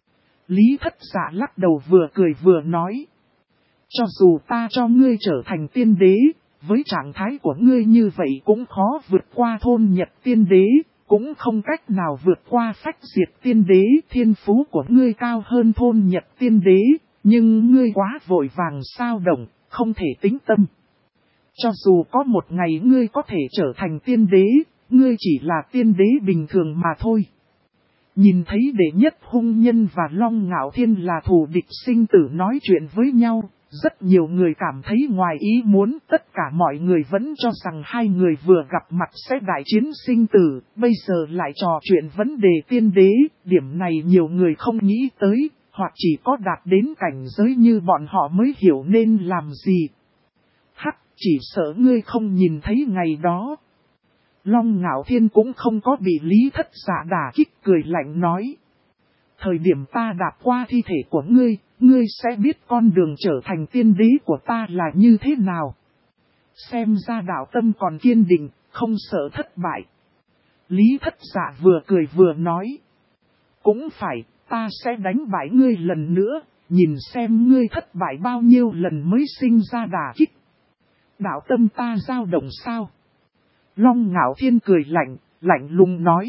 Speaker 1: Lý Thất Dạ lắc đầu vừa cười vừa nói. Cho dù ta cho ngươi trở thành tiên đế, với trạng thái của ngươi như vậy cũng khó vượt qua thôn Nhật tiên đế, cũng không cách nào vượt qua phách diệt tiên đế. Thiên phú của ngươi cao hơn thôn Nhật tiên đế, nhưng ngươi quá vội vàng sao động, không thể tĩnh tâm. Cho dù có một ngày ngươi có thể trở thành tiên đế, ngươi chỉ là tiên đế bình thường mà thôi. Nhìn thấy đệ nhất hung nhân và Long Ngạo Thiên là thù địch sinh tử nói chuyện với nhau, rất nhiều người cảm thấy ngoài ý muốn. Tất cả mọi người vẫn cho rằng hai người vừa gặp mặt sẽ đại chiến sinh tử, bây giờ lại trò chuyện vấn đề tiên đế. Điểm này nhiều người không nghĩ tới, hoặc chỉ có đạt đến cảnh giới như bọn họ mới hiểu nên làm gì. Hắc, chỉ sợ ngươi không nhìn thấy ngày đó. Long Ngạo Thiên cũng không có bị Lý Thất Dạ đả kích, cười lạnh nói. Thời điểm ta đạp qua thi thể của ngươi, ngươi sẽ biết con đường trở thành tiên đế của ta là như thế nào. Xem ra đạo tâm còn kiên định, không sợ thất bại. Lý Thất Dạ vừa cười vừa nói. Cũng phải, ta sẽ đánh bại ngươi lần nữa, nhìn xem ngươi thất bại bao nhiêu lần mới sinh ra đả kích. Đạo tâm ta dao động sao? Long Ngạo Thiên cười lạnh, lạnh lùng nói.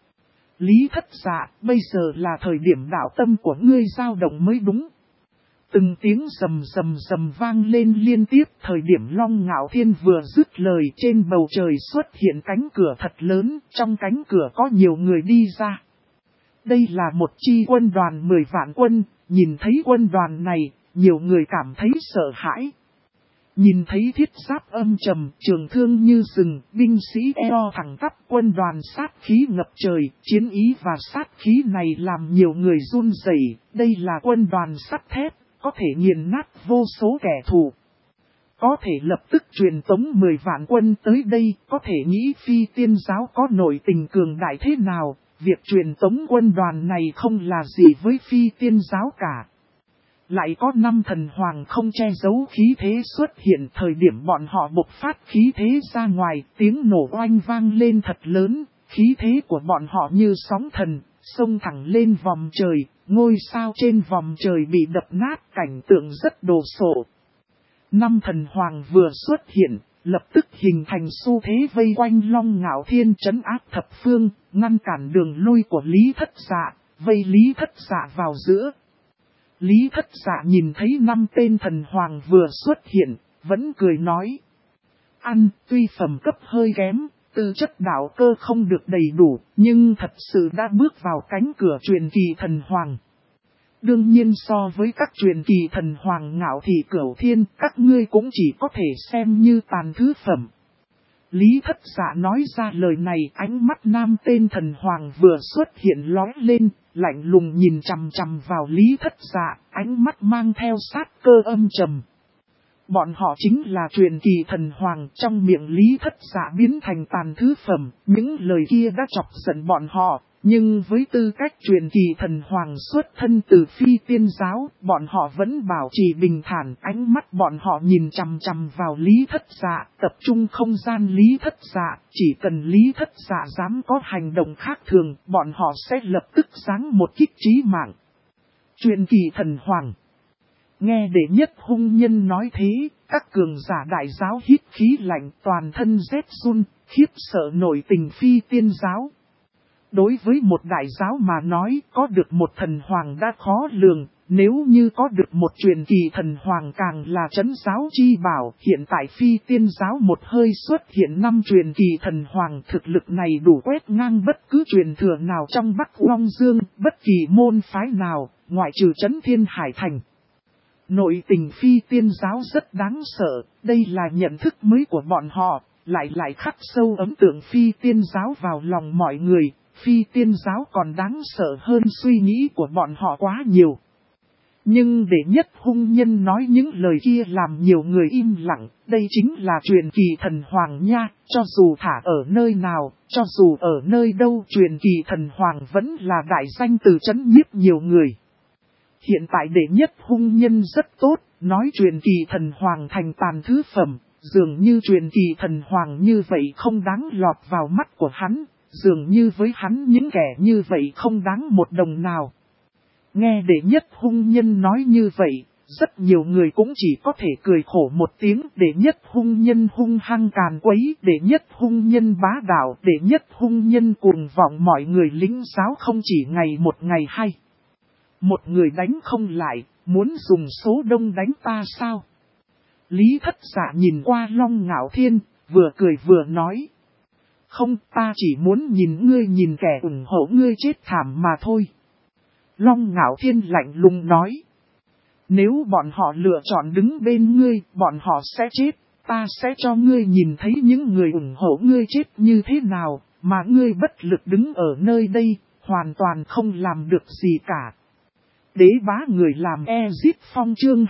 Speaker 1: Lý Thất Dạ, bây giờ là thời điểm đạo tâm của ngươi dao động mới đúng. Từng tiếng rầm rầm rầm vang lên liên tiếp. Thời điểm Long Ngạo Thiên vừa dứt lời, trên bầu trời xuất hiện cánh cửa thật lớn, trong cánh cửa có nhiều người đi ra. Đây là một chi quân đoàn 10 vạn quân, nhìn thấy quân đoàn này, nhiều người cảm thấy sợ hãi. Nhìn thấy thiết giáp âm trầm, trường thương như rừng, binh sĩ eo thẳng tắp, quân đoàn sát khí ngập trời, chiến ý và sát khí này làm nhiều người run rẩy. Đây là quân đoàn sắt thép, có thể nghiền nát vô số kẻ thù. Có thể lập tức truyền tống 10 vạn quân tới đây, có thể nghĩ Phi Tiên giáo có nội tình cường đại thế nào, việc truyền tống quân đoàn này không là gì với Phi Tiên giáo cả. Lại có 5 thần hoàng không che giấu khí thế xuất hiện. Thời điểm bọn họ bộc phát khí thế ra ngoài, tiếng nổ oanh vang lên thật lớn, khí thế của bọn họ như sóng thần, xông thẳng lên vòm trời, ngôi sao trên vòm trời bị đập nát, cảnh tượng rất đồ sộ. 5 thần hoàng vừa xuất hiện, lập tức hình thành xu thế vây quanh Long Ngạo Thiên trấn áp thập phương, ngăn cản đường lui của Lý Thất Dạ, vây Lý Thất Dạ vào giữa. Lý Thất Dạ nhìn thấy 5 tên thần hoàng vừa xuất hiện, vẫn cười nói. Ăn, tuy phẩm cấp hơi kém, tư chất đạo cơ không được đầy đủ, nhưng thật sự đã bước vào cánh cửa truyền kỳ thần hoàng. Đương nhiên so với các truyền kỳ thần hoàng Ngạo Thị Cửu Thiên, các ngươi cũng chỉ có thể xem như tàn thứ phẩm. Lý Thất Dạ nói ra lời này, ánh mắt 5 tên thần hoàng vừa xuất hiện lóe lên, lạnh lùng nhìn chằm chằm vào Lý Thất Dạ, ánh mắt mang theo sát cơ âm trầm. Bọn họ chính là truyền kỳ thần hoàng, trong miệng Lý Thất Dạ biến thành tàn thứ phẩm, những lời kia đã chọc giận bọn họ. Nhưng với tư cách truyền kỳ thần hoàng xuất thân từ Phi Tiên giáo, bọn họ vẫn bảo trì bình thản, ánh mắt bọn họ nhìn chằm chằm vào Lý Thất Dạ, tập trung không gian Lý Thất Dạ, chỉ cần Lý Thất Dạ dám có hành động khác thường, bọn họ sẽ lập tức giáng một kích chí mạng. Truyền kỳ thần hoàng. Nghe đệ nhất hung nhân nói thế, các cường giả đại giáo hít khí lạnh, toàn thân rét run, khiếp sợ nổi tình Phi Tiên giáo. Đối với một đại giáo mà nói, có được một thần hoàng đã khó lường, nếu như có được một truyền kỳ thần hoàng càng là trấn giáo chi bảo. Hiện tại Phi Tiên giáo một hơi xuất hiện 5 truyền kỳ thần hoàng, thực lực này đủ quét ngang bất cứ truyền thừa nào trong Bắc Long Dương, bất kỳ môn phái nào, ngoại trừ Trấn Thiên Hải Thành. Nội tình Phi Tiên giáo rất đáng sợ, đây là nhận thức mới của bọn họ, lại khắc sâu ấn tượng Phi Tiên giáo vào lòng mọi người. Phi Tiên giáo còn đáng sợ hơn suy nghĩ của bọn họ quá nhiều. Nhưng đệ nhất hung nhân nói những lời kia làm nhiều người im lặng, đây chính là truyền kỳ thần hoàng nha, cho dù thả ở nơi nào, cho dù ở nơi đâu truyền kỳ thần hoàng vẫn là đại danh từ trấn nhiếp nhiều người. Hiện tại đệ nhất hung nhân rất tốt, nói truyền kỳ thần hoàng thành tàn thứ phẩm, dường như truyền kỳ thần hoàng như vậy không đáng lọt vào mắt của hắn, dường như với hắn những kẻ như vậy không đáng một đồng nào. Nghe đệ nhất hung nhân nói như vậy, rất nhiều người cũng chỉ có thể cười khổ một tiếng. Đệ nhất hung nhân hung hăng càn quấy, đệ nhất hung nhân bá đạo, đệ nhất hung nhân cuồng vọng, mọi người lính giáo không chỉ ngày một ngày hay. Một người đánh không lại, muốn dùng số đông đánh ta sao? Lý Thất Dạ nhìn qua Long Ngạo Thiên, vừa cười vừa nói. Không, ta chỉ muốn nhìn kẻ ủng hộ ngươi chết thảm mà thôi. Long Ngạo Thiên lạnh lùng nói. Nếu bọn họ lựa chọn đứng bên ngươi, bọn họ sẽ chết. Ta sẽ cho ngươi nhìn thấy những người ủng hộ ngươi chết như thế nào, mà ngươi bất lực đứng ở nơi đây, hoàn toàn không làm được gì cả. Đế bá người làm Ezip Phong chương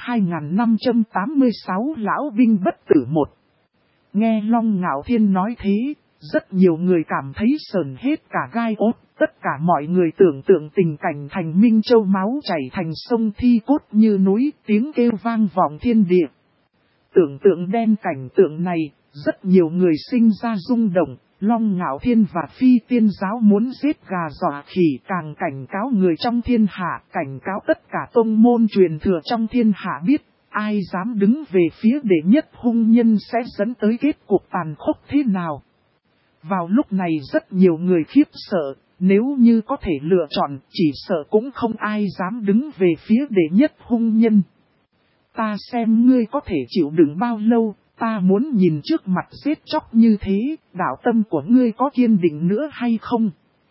Speaker 1: 2586 Lão binh bất tử một. Nghe Long Ngạo Thiên nói thế, rất nhiều người cảm thấy sờn hết cả gai ốt. Tất cả mọi người tưởng tượng tình cảnh thành Minh Châu máu chảy thành sông thi cốt như núi, tiếng kêu vang vọng thiên địa. Tưởng tượng đen cảnh tượng này, rất nhiều người sinh ra rung động. Long Ngạo Thiên và Phi Tiên Giáo muốn giết gà dọa khỉ, càng cảnh cáo người trong thiên hạ, cảnh cáo tất cả tông môn truyền thừa trong thiên hạ biết, ai dám đứng về phía đệ nhất hung nhân sẽ dẫn tới kết cục tàn khốc thế nào. Vào lúc này rất nhiều người khiếp sợ, nếu như có thể lựa chọn, chỉ sợ cũng không ai dám đứng về phía đệ nhất hung nhân. Ta xem ngươi có thể chịu đựng bao lâu. Ta muốn nhìn trước mặt giết chóc như thế, đạo tâm của ngươi có kiên định nữa hay không?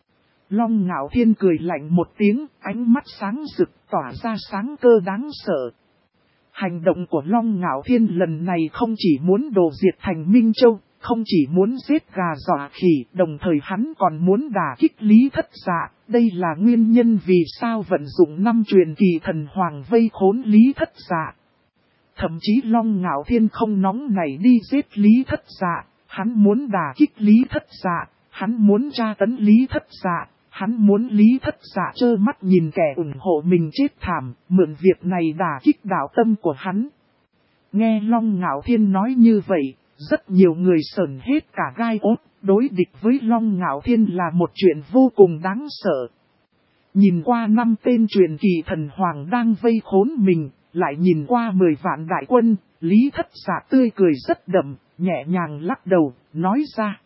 Speaker 1: Long Ngạo Thiên cười lạnh một tiếng, ánh mắt sáng rực tỏa ra sáng cơ đáng sợ. Hành động của Long Ngạo Thiên lần này không chỉ muốn đổ diệt thành Minh Châu, không chỉ muốn giết gà dọa khỉ, đồng thời hắn còn muốn đả kích Lý Thất Dạ. Đây là nguyên nhân vì sao vận dụng 5 truyền kỳ thần hoàng vây khốn Lý Thất Dạ. Thậm chí Long Ngạo Thiên không nóng nảy đi giết Lý Thất Dạ, hắn muốn đả kích Lý Thất Dạ, hắn muốn tra tấn Lý Thất Dạ, hắn muốn Lý Thất Dạ trơ mắt nhìn kẻ ủng hộ mình chết thảm, mượn việc này đả kích đạo tâm của hắn. Nghe Long Ngạo Thiên nói như vậy, rất nhiều người sởn hết cả gai ốt, đối địch với Long Ngạo Thiên là một chuyện vô cùng đáng sợ. Nhìn qua 5 tên truyền kỳ thần hoàng đang vây khốn mình, lại nhìn qua 10 vạn đại quân, Lý Thất Dạ tươi cười rất đậm, nhẹ nhàng lắc đầu, nói ra.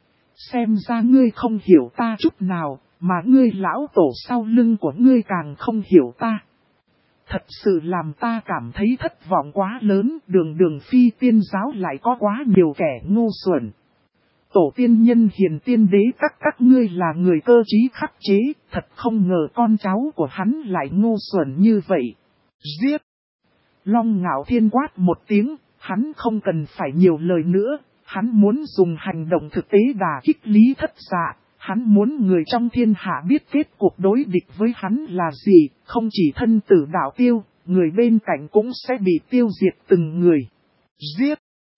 Speaker 1: Xem ra ngươi không hiểu ta chút nào, mà ngươi lão tổ sau lưng của ngươi càng không hiểu ta. Thật sự làm ta cảm thấy thất vọng quá lớn, đường Phi Tiên Giáo lại có quá nhiều kẻ ngu xuẩn. Tổ tiên nhân hiền tiên đế các ngươi là người cơ trí khắc chế, thật không ngờ con cháu của hắn lại ngu xuẩn như vậy. Giết! Long Ngạo Thiên quát một tiếng, hắn không cần phải nhiều lời nữa, hắn muốn dùng hành động thực tế đả kích Lý Thất Dạ, hắn muốn người trong thiên hạ biết kết cuộc đối địch với hắn là gì, không chỉ thân tử đạo tiêu, người bên cạnh cũng sẽ bị tiêu diệt từng người. Giết!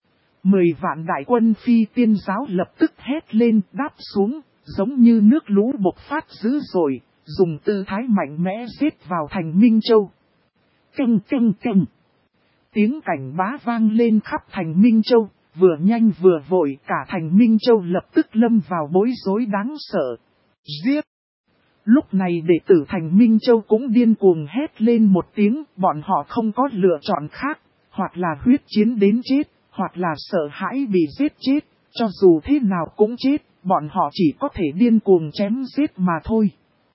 Speaker 1: 10 vạn đại quân Phi Tiên Giáo lập tức hét lên đáp xuống, giống như nước lũ bộc phát dữ dội, dùng tư thái mạnh mẽ giết vào thành Minh Châu. Căng căng căng. Tiếng cảnh bá vang lên khắp thành Minh Châu, vừa nhanh vừa vội cả thành Minh Châu lập tức lâm vào bối rối đáng sợ. Giết! Lúc này đệ tử thành Minh Châu cũng điên cuồng hét lên một tiếng, bọn họ không có lựa chọn khác, hoặc là huyết chiến đến chết, hoặc là sợ hãi bị giết chết, cho dù thế nào cũng chết, bọn họ chỉ có thể điên cuồng chém giết mà thôi.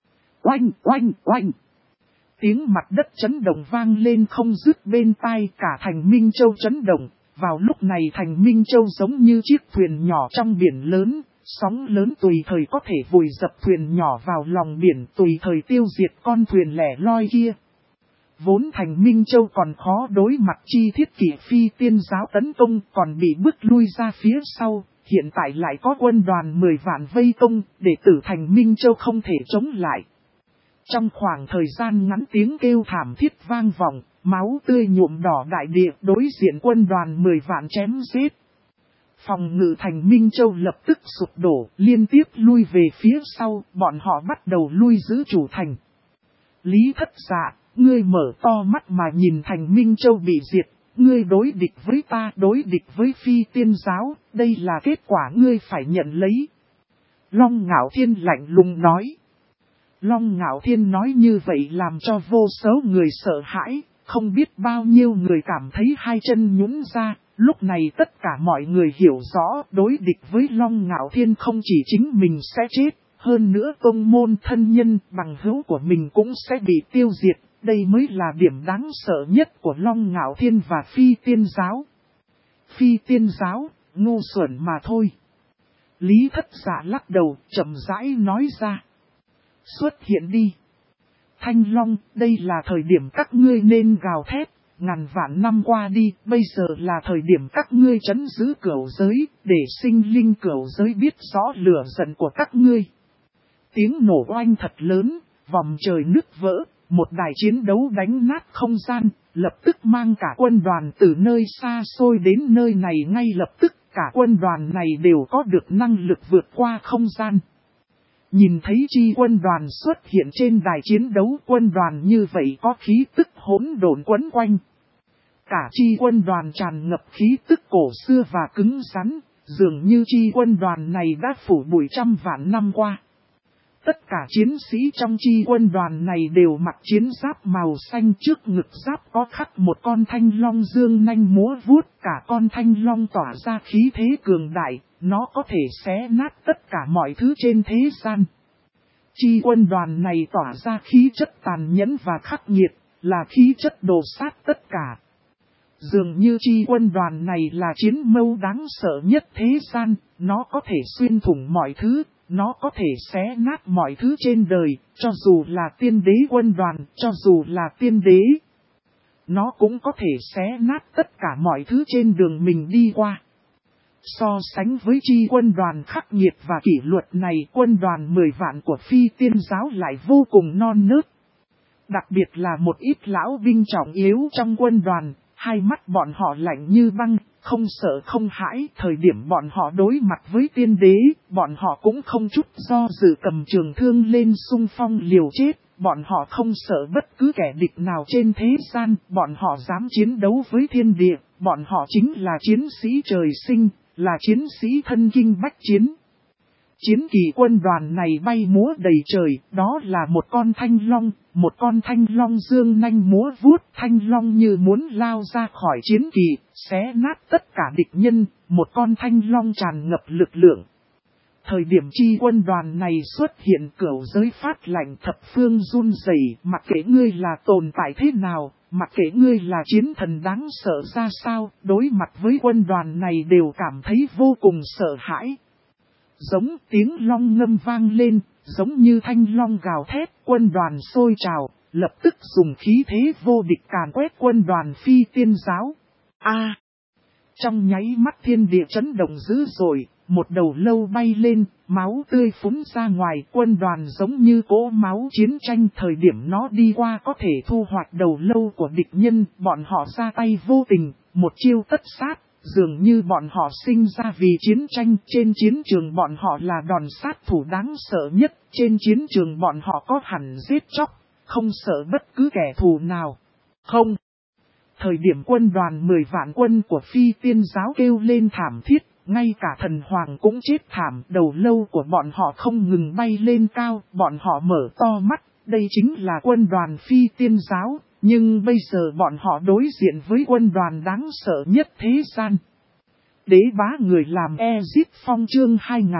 Speaker 1: Oanh oanh oanh! Tiếng mặt đất chấn động vang lên không dứt bên tai, cả thành Minh Châu chấn động. Vào lúc này thành Minh Châu giống như chiếc thuyền nhỏ trong biển lớn, sóng lớn tùy thời có thể vùi dập thuyền nhỏ vào lòng biển, tùy thời tiêu diệt con thuyền lẻ loi kia. Vốn thành Minh Châu còn khó đối mặt chi thiết kỷ Phi Tiên Giáo tấn công, còn bị bước lui ra phía sau, hiện tại lại có quân đoàn 10 vạn vây công, đệ tử thành Minh Châu không thể chống lại. Trong khoảng thời gian ngắn tiếng kêu thảm thiết vang vọng, máu tươi nhuộm đỏ đại địa, đối diện quân đoàn 10 vạn chém giết. Phòng ngự thành Minh Châu lập tức sụp đổ, liên tiếp lui về phía sau, bọn họ bắt đầu lui giữ chủ thành. Lý Thất Dạ, ngươi mở to mắt mà nhìn thành Minh Châu bị diệt, ngươi đối địch với ta, đối địch với Phi Tiên giáo, đây là kết quả ngươi phải nhận lấy. Long Ngạo Thiên lạnh lùng nói. Long Ngạo Thiên nói như vậy làm cho vô số người sợ hãi, không biết bao nhiêu người cảm thấy hai chân nhũn ra. Lúc này tất cả mọi người hiểu rõ đối địch với Long Ngạo Thiên không chỉ chính mình sẽ chết, hơn nữa tông môn thân nhân bằng hữu của mình cũng sẽ bị tiêu diệt. Đây mới là điểm đáng sợ nhất của Long Ngạo Thiên và Phi Tiên giáo. Phi Tiên giáo, ngu xuẩn mà thôi. Lý Thất Dạ lắc đầu, chậm rãi nói ra. Xuất hiện đi. Thanh Long, đây là thời điểm các ngươi nên gào thét. Ngàn vạn năm qua đi, bây giờ là thời điểm các ngươi trấn giữ cửu giới, để sinh linh cửu giới biết rõ lửa giận của các ngươi. Tiếng nổ oanh thật lớn, vòng trời nứt vỡ, một đài chiến đấu đánh nát không gian, lập tức mang cả quân đoàn từ nơi xa xôi đến nơi này ngay lập tức, cả quân đoàn này đều có được năng lực vượt qua không gian. Nhìn thấy chi quân đoàn xuất hiện trên đài chiến đấu, quân đoàn như vậy có khí tức hỗn độn quấn quanh. Cả chi quân đoàn tràn ngập khí tức cổ xưa và cứng rắn, dường như chi quân đoàn này đã phủ bụi trăm vạn năm qua. Tất cả chiến sĩ trong chi quân đoàn này đều mặc chiến giáp màu xanh, trước ngực giáp có khắc một con thanh long dương nanh múa vuốt, cả con thanh long tỏa ra khí thế cường đại, nó có thể xé nát tất cả mọi thứ trên thế gian. Chi quân đoàn này tỏa ra khí chất tàn nhẫn và khắc nghiệt, là khí chất đồ sát tất cả. Dường như chi quân đoàn này là chiến mâu đáng sợ nhất thế gian, nó có thể xuyên thủng mọi thứ, nó có thể xé nát mọi thứ trên đời, cho dù là tiên đế quân đoàn, cho dù là tiên đế. Nó cũng có thể xé nát tất cả mọi thứ trên đường mình đi qua. So sánh với chi quân đoàn khắc nghiệt và kỷ luật này, quân đoàn 10 vạn của Phi Tiên giáo lại vô cùng non nớt. Đặc biệt là một ít lão binh trọng yếu trong quân đoàn, hai mắt bọn họ lạnh như băng, không sợ không hãi. Thời điểm bọn họ đối mặt với tiên đế, bọn họ cũng không chút do dự cầm trường thương lên xung phong liều chết. Bọn họ không sợ bất cứ kẻ địch nào trên thế gian, bọn họ dám chiến đấu với thiên địa, bọn họ chính là chiến sĩ trời sinh, là chiến sĩ thân kinh bách chiến. Chiến kỳ quân đoàn này bay múa đầy trời, đó là một con thanh long dương nanh múa vuốt, thanh long như muốn lao ra khỏi chiến kỳ, xé nát tất cả địch nhân, một con thanh long tràn ngập lực lượng. Thời điểm chi quân đoàn này xuất hiện, cửu giới phát lạnh, thập phương run rẩy, mặc kệ ngươi là tồn tại thế nào, mặc kệ ngươi là chiến thần đáng sợ ra sao, đối mặt với quân đoàn này đều cảm thấy vô cùng sợ hãi. Giống tiếng long ngâm vang lên, giống như thanh long gào thét, quân đoàn sôi trào, lập tức dùng khí thế vô địch càn quét quân đoàn Phi Tiên giáo. Trong nháy mắt thiên địa chấn động dữ dội, một đầu lâu bay lên, máu tươi phúng ra ngoài, quân đoàn giống như cỗ máu chiến tranh. Thời điểm nó đi qua có thể thu hoạch đầu lâu của địch nhân, bọn họ ra tay vô tình, một chiêu tất sát. Dường như bọn họ sinh ra vì chiến tranh, trên chiến trường bọn họ là đòn sát thủ đáng sợ nhất, trên chiến trường bọn họ có hẳn giết chóc, không sợ bất cứ kẻ thù nào. Không. Thời điểm quân đoàn 10 vạn quân của Phi Tiên giáo kêu lên thảm thiết, ngay cả thần hoàng cũng chết thảm, đầu lâu của bọn họ không ngừng bay lên cao, bọn họ mở to mắt, đây chính là quân đoàn Phi Tiên giáo. Nhưng bây giờ bọn họ đối diện với quân đoàn đáng sợ nhất thế gian. Đế bá người làm Ezip Phong chương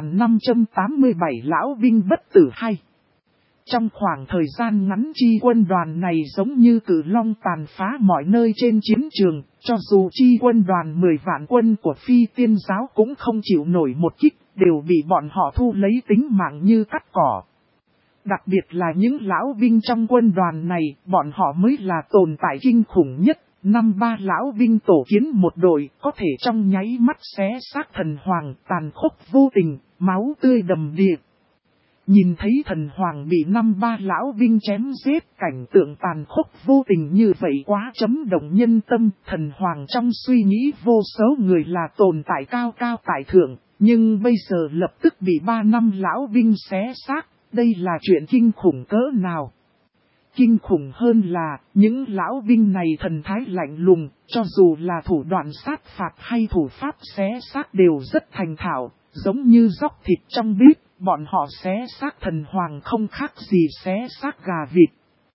Speaker 1: 2587 lão binh bất tử hay. Trong khoảng thời gian ngắn chi quân đoàn này giống như cự long tàn phá mọi nơi trên chiến trường, cho dù chi quân đoàn 10 vạn quân của Phi Tiên giáo cũng không chịu nổi một kích, đều bị bọn họ thu lấy tính mạng như cắt cỏ. Đặc biệt là những lão binh trong quân đoàn này, bọn họ mới là tồn tại kinh khủng nhất. 5-3 lão binh tổ kiến một đội, có thể trong nháy mắt xé xác thần hoàng, tàn khốc vô tình, máu tươi đầm đìa. Nhìn thấy thần hoàng bị 5-3 lão binh chém giết, cảnh tượng tàn khốc vô tình như vậy quá chấm động nhân tâm. Thần hoàng trong suy nghĩ vô số người là tồn tại cao cao tại thượng, nhưng bây giờ lập tức bị 3-5 lão binh xé xác, đây là chuyện kinh khủng cỡ nào. Kinh khủng hơn là, những lão binh này thần thái lạnh lùng, cho dù là thủ đoạn sát phạt hay thủ pháp xé xác đều rất thành thạo, giống như dóc thịt trong bếp, bọn họ xé xác thần hoàng không khác gì xé xác gà vịt.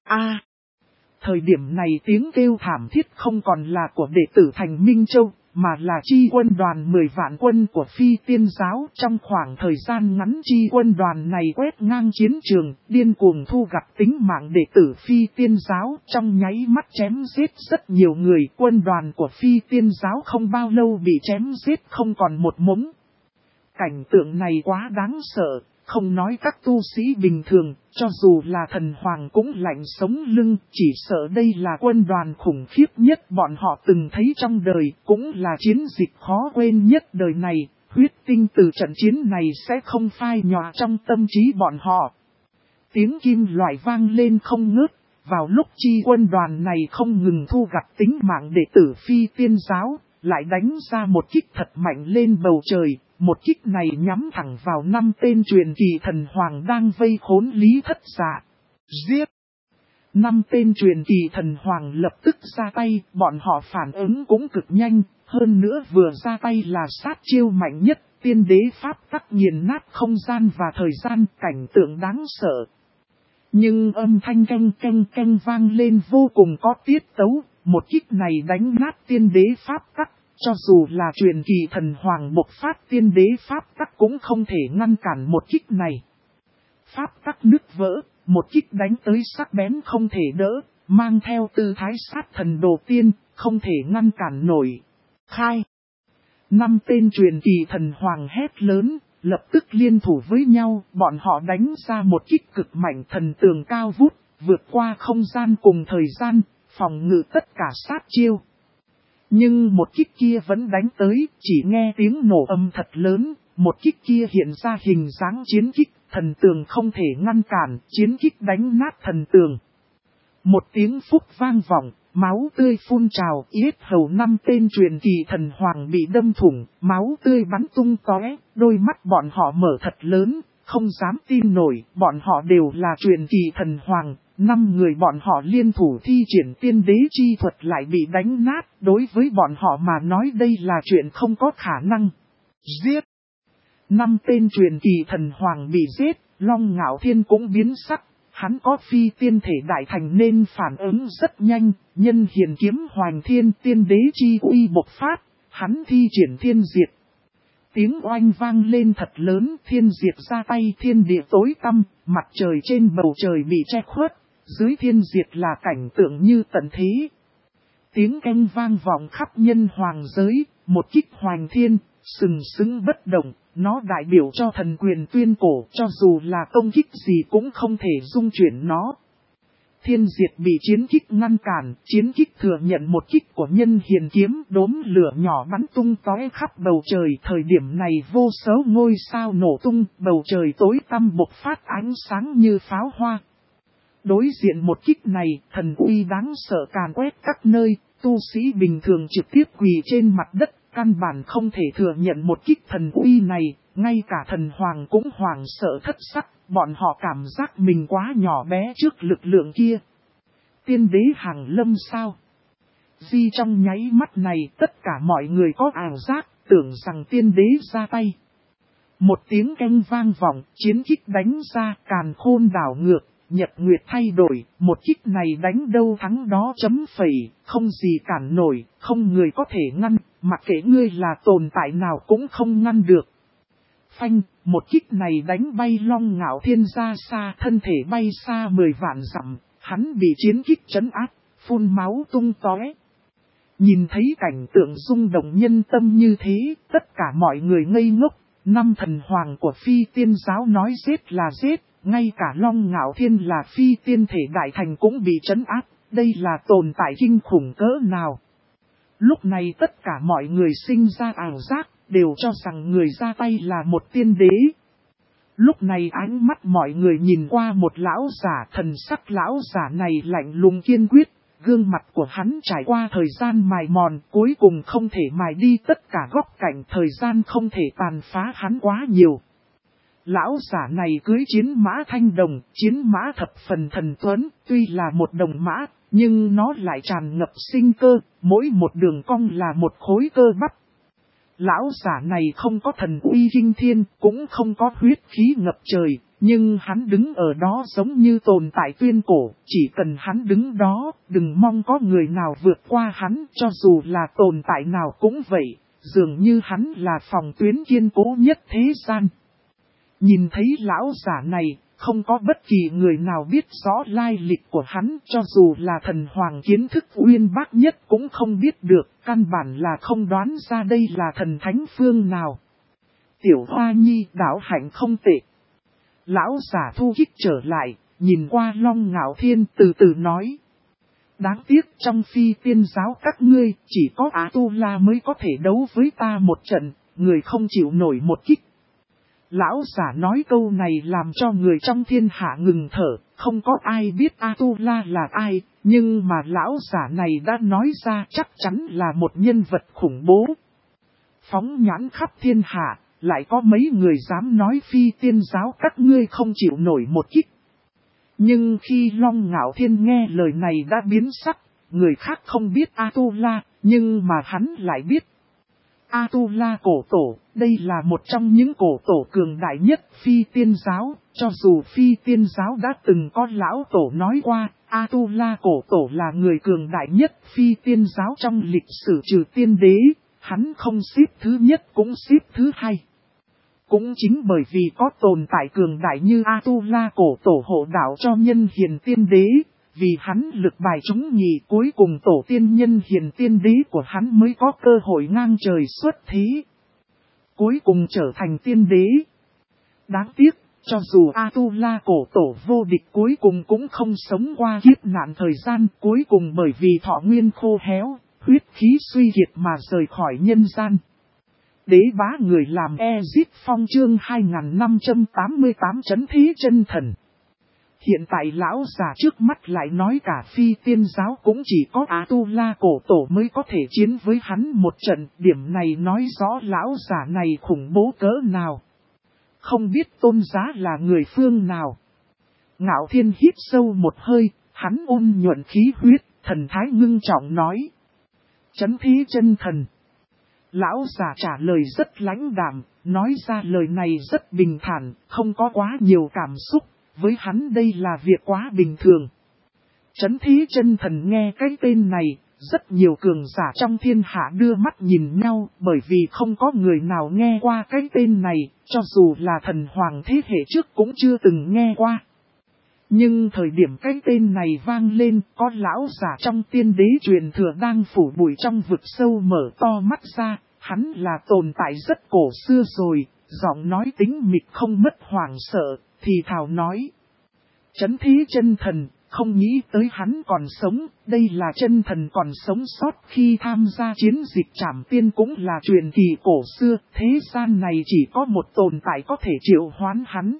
Speaker 1: Thời điểm này tiếng kêu thảm thiết không còn là của đệ tử thành Minh Châu, mà là chi quân đoàn 10 vạn quân của Phi Tiên Giáo. Trong khoảng thời gian ngắn chi quân đoàn này quét ngang chiến trường, điên cuồng thu gặt tính mạng đệ tử Phi Tiên Giáo, trong nháy mắt chém giết rất nhiều người. Quân đoàn của Phi Tiên Giáo không bao lâu bị chém giết không còn một mống. Cảnh tượng này quá đáng sợ, không nói các tu sĩ bình thường, cho dù là thần hoàng cũng lạnh sống lưng, chỉ sợ đây là quân đoàn khủng khiếp nhất bọn họ từng thấy trong đời, cũng là chiến dịch khó quên nhất đời này, huyết tinh từ trận chiến này sẽ không phai nhòa trong tâm trí bọn họ. Tiếng kim loại vang lên không ngớt, vào lúc chi quân đoàn này không ngừng thu gặt tính mạng đệ tử Phi Tiên Giáo, lại đánh ra một kích thật mạnh lên bầu trời. Một kích này nhắm thẳng vào 5 tên truyền kỳ thần hoàng đang vây khốn Lý Thất Dạ. Giết! 5 tên truyền kỳ thần hoàng lập tức ra tay, bọn họ phản ứng cũng cực nhanh, hơn nữa vừa ra tay là sát chiêu mạnh nhất, tiên đế pháp tắc nghiền nát không gian và thời gian, cảnh tượng đáng sợ. Nhưng âm thanh canh canh canh vang lên vô cùng có tiết tấu, một kích này đánh nát tiên đế pháp tắc. Cho dù là truyền kỳ thần hoàng bộc phát tiên đế pháp tắc cũng không thể ngăn cản một kích này. Pháp tắc nứt vỡ, một kích đánh tới sắc bén không thể đỡ, mang theo tư thái sát thần đồ tiên, không thể ngăn cản nổi. Khai! 5 tên truyền kỳ thần hoàng hét lớn, lập tức liên thủ với nhau, bọn họ đánh ra một kích cực mạnh thần tường cao vút, vượt qua không gian cùng thời gian, phòng ngự tất cả sát chiêu. Nhưng một kích kia vẫn đánh tới, chỉ nghe tiếng nổ âm thật lớn, một kích kia hiện ra hình dáng chiến kích, thần tường không thể ngăn cản, chiến kích đánh nát thần tường. Một tiếng phúc vang vọng, máu tươi phun trào, yết hầu 5 tên truyền kỳ thần hoàng bị đâm thủng, máu tươi bắn tung tóe, đôi mắt bọn họ mở thật lớn, không dám tin nổi, bọn họ đều là truyền kỳ thần hoàng. 5 người bọn họ liên thủ thi triển tiên đế chi thuật lại bị đánh nát, đối với bọn họ mà nói đây là chuyện không có khả năng. Giết! 5 tên truyền kỳ thần hoàng bị giết, Long Ngạo Thiên cũng biến sắc, hắn có phi tiên thể đại thành nên phản ứng rất nhanh, nhân hiền kiếm hoành thiên tiên đế chi uy bộc phát, hắn thi triển thiên diệt. Tiếng oanh vang lên thật lớn, thiên diệt ra tay, thiên địa tối tăm, mặt trời trên bầu trời bị che khuất. Dưới thiên diệt là cảnh tượng như tận thế. Tiếng canh vang vọng khắp nhân hoàng giới, một kích hoành thiên, sừng sững bất động, nó đại biểu cho thần quyền tuyên cổ, cho dù là công kích gì cũng không thể dung chuyển nó. Thiên diệt bị chiến kích ngăn cản, chiến kích thừa nhận một kích của nhân hiền kiếm, đốm lửa nhỏ bắn tung tóe khắp bầu trời. Thời điểm này vô số ngôi sao nổ tung, bầu trời tối tăm bộc phát ánh sáng như pháo hoa. Đối diện một kích này, thần uy đáng sợ càn quét các nơi, tu sĩ bình thường trực tiếp quỳ trên mặt đất, căn bản không thể thừa nhận một kích thần uy này, ngay cả thần hoàng cũng hoảng sợ thất sắc, bọn họ cảm giác mình quá nhỏ bé trước lực lượng kia. Tiên đế hàng lâm sao? Di trong nháy mắt này tất cả mọi người có ảo giác, tưởng rằng tiên đế ra tay. Một tiếng canh vang vọng, chiến kích đánh ra, càn khôn đảo ngược. Nhật Nguyệt thay đổi, một kích này đánh đâu thắng đó chấm phẩy, không gì cản nổi, không người có thể ngăn, mặc kệ ngươi là tồn tại nào cũng không ngăn được. Phanh, một kích này đánh bay Long Ngạo Thiên ra xa, thân thể bay xa 10 vạn dặm, hắn bị chiến kích trấn áp, phun máu tung tóe. Nhìn thấy cảnh tượng rung động nhân tâm như thế, tất cả mọi người ngây ngốc, 5 thần hoàng của Phi Tiên Giáo nói giết là giết. Ngay cả Long Ngạo Thiên là phi tiên thể đại thành cũng bị trấn áp, đây là tồn tại kinh khủng cỡ nào. Lúc này tất cả mọi người sinh ra ảo giác, đều cho rằng người ra tay là một tiên đế. Lúc này ánh mắt mọi người nhìn qua một lão giả, thần sắc lão giả này lạnh lùng kiên quyết, gương mặt của hắn trải qua thời gian mài mòn, cuối cùng không thể mài đi tất cả góc cạnh, thời gian không thể tàn phá hắn quá nhiều. Lão giả này cưới chiến mã thanh đồng, chiến mã thập phần thần tuấn, tuy là một đồng mã, nhưng nó lại tràn ngập sinh cơ, mỗi một đường cong là một khối cơ bắp. Lão giả này không có thần uy kinh thiên, cũng không có huyết khí ngập trời, nhưng hắn đứng ở đó giống như tồn tại tuyên cổ, chỉ cần hắn đứng đó, đừng mong có người nào vượt qua hắn, cho dù là tồn tại nào cũng vậy, dường như hắn là phòng tuyến kiên cố nhất thế gian. Nhìn thấy lão giả này, không có bất kỳ người nào biết rõ lai lịch của hắn, cho dù là thần hoàng kiến thức uyên bác nhất cũng không biết được, căn bản là không đoán ra đây là thần thánh phương nào. Tiểu Hoa Nhi đạo hạnh không tệ. Lão giả thu kích trở lại, nhìn qua Long Ngạo Thiên từ từ nói. Đáng tiếc trong phi tiên giáo các ngươi, chỉ có A-tu-la mới có thể đấu với ta một trận, người không chịu nổi một kích. Lão giả nói câu này làm cho người trong thiên hạ ngừng thở, không có ai biết A-tu-la là ai, nhưng mà lão giả này đã nói ra chắc chắn là một nhân vật khủng bố. Phóng nhãn khắp thiên hạ, lại có mấy người dám nói phi tiên giáo các ngươi không chịu nổi một kích. Nhưng khi Long Ngạo Thiên nghe lời này đã biến sắc, người khác không biết A-tu-la, nhưng mà hắn lại biết. A-tu-la cổ tổ, đây là một trong những cổ tổ cường đại nhất phi tiên giáo, cho dù phi tiên giáo đã từng có lão tổ nói qua, A-tu-la cổ tổ là người cường đại nhất phi tiên giáo trong lịch sử trừ tiên đế, hắn không xếp thứ nhất cũng xếp thứ hai. Cũng chính bởi vì có tồn tại cường đại như A-tu-la cổ tổ hộ đạo cho nhân hiền tiên đế, vì hắn lực bài chúng nhì cuối cùng tổ tiên nhân hiền tiên đế của hắn mới có cơ hội ngang trời xuất thế. Cuối cùng trở thành tiên đế. Đáng tiếc, cho dù A-tu-la cổ tổ vô địch cuối cùng cũng không sống qua kiếp nạn thời gian, cuối cùng bởi vì thọ nguyên khô héo, huyết khí suy kiệt mà rời khỏi nhân gian. Đế bá người làm Ezit Phong chương 2588 chấn thế chân thần. Hiện tại lão giả trước mắt lại nói cả phi tiên giáo cũng chỉ có A-tu-la cổ tổ mới có thể chiến với hắn một trận. Điểm này nói rõ lão giả này khủng bố cỡ nào. Không biết tôn giá là người phương nào. Ngạo Thiên hít sâu một hơi, hắn ôn nhuận khí huyết, thần thái ngưng trọng nói. Chấn thế chân thần. Lão giả trả lời rất lãnh đạm, nói ra lời này rất bình thản, không có quá nhiều cảm xúc, với hắn đây là việc quá bình thường. Chấn thế chân thần nghe cái tên này, rất nhiều cường giả trong thiên hạ đưa mắt nhìn nhau, bởi vì không có người nào nghe qua cái tên này, cho dù là thần hoàng thế hệ trước cũng chưa từng nghe qua. Nhưng thời điểm cái tên này vang lên, có lão giả trong tiên đế truyền thừa đang phủ bụi trong vực sâu mở to mắt ra, hắn là tồn tại rất cổ xưa rồi, giọng nói tính mịt không mất hoảng sợ, thì thào nói. Chấn thế chân thần, không nghĩ tới hắn còn sống, đây là chân thần còn sống sót khi tham gia chiến dịch trảm tiên cũng là truyền kỳ cổ xưa, thế gian này chỉ có một tồn tại có thể triệu hoán hắn.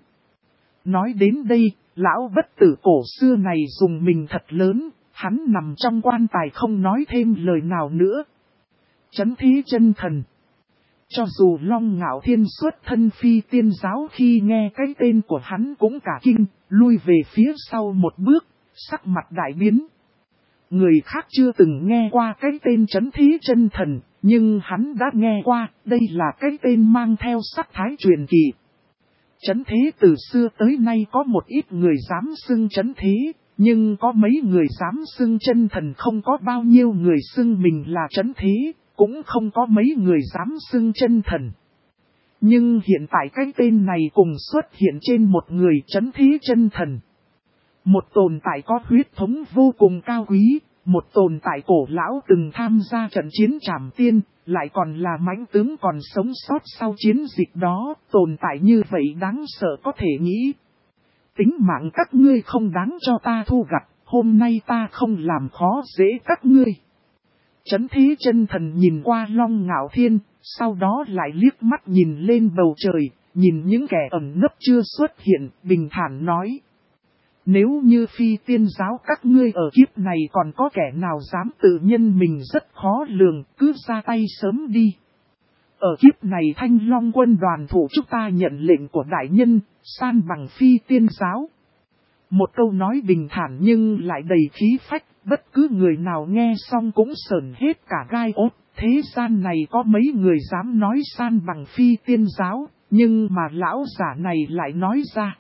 Speaker 1: Nói đến đây, lão bất tử cổ xưa này dùng mình thật lớn, hắn nằm trong quan tài không nói thêm lời nào nữa. Chấn thế chân thần. Cho dù Long Ngạo Thiên xuất thân phi tiên giáo khi nghe cái tên của hắn cũng cả kinh, lui về phía sau một bước, sắc mặt đại biến. Người khác chưa từng nghe qua cái tên chấn thế chân thần, nhưng hắn đã nghe qua, đây là cái tên mang theo sắc thái truyền kỳ. Chấn thế từ xưa tới nay có một ít người dám xưng chấn thế, nhưng có mấy người dám xưng chân thần, không có bao nhiêu người xưng mình là chấn thế, cũng không có mấy người dám xưng chân thần. Nhưng hiện tại cái tên này cùng xuất hiện trên một người chấn thế chân thần. Một tồn tại có huyết thống vô cùng cao quý, một tồn tại cổ lão từng tham gia trận chiến trảm tiên, lại còn là mãnh tướng còn sống sót sau chiến dịch đó, tồn tại như vậy đáng sợ có thể nghĩ. Tính mạng các ngươi không đáng cho ta thu gặt, hôm nay ta không làm khó dễ các ngươi. Chấn thế chân thần nhìn qua Long Ngạo Thiên, sau đó lại liếc mắt nhìn lên bầu trời, nhìn những kẻ ẩn nấp chưa xuất hiện, bình thản nói. Nếu như phi tiên giáo các ngươi ở kiếp này còn có kẻ nào dám tự nhân mình rất khó lường, cứ ra tay sớm đi. Ở kiếp này Thanh Long quân đoàn thủ chúng ta nhận lệnh của đại nhân, san bằng phi tiên giáo. Một câu nói bình thản nhưng lại đầy khí phách, bất cứ người nào nghe xong cũng sởn hết cả gai ốt. Thế gian này có mấy người dám nói san bằng phi tiên giáo, nhưng mà lão giả này lại nói ra.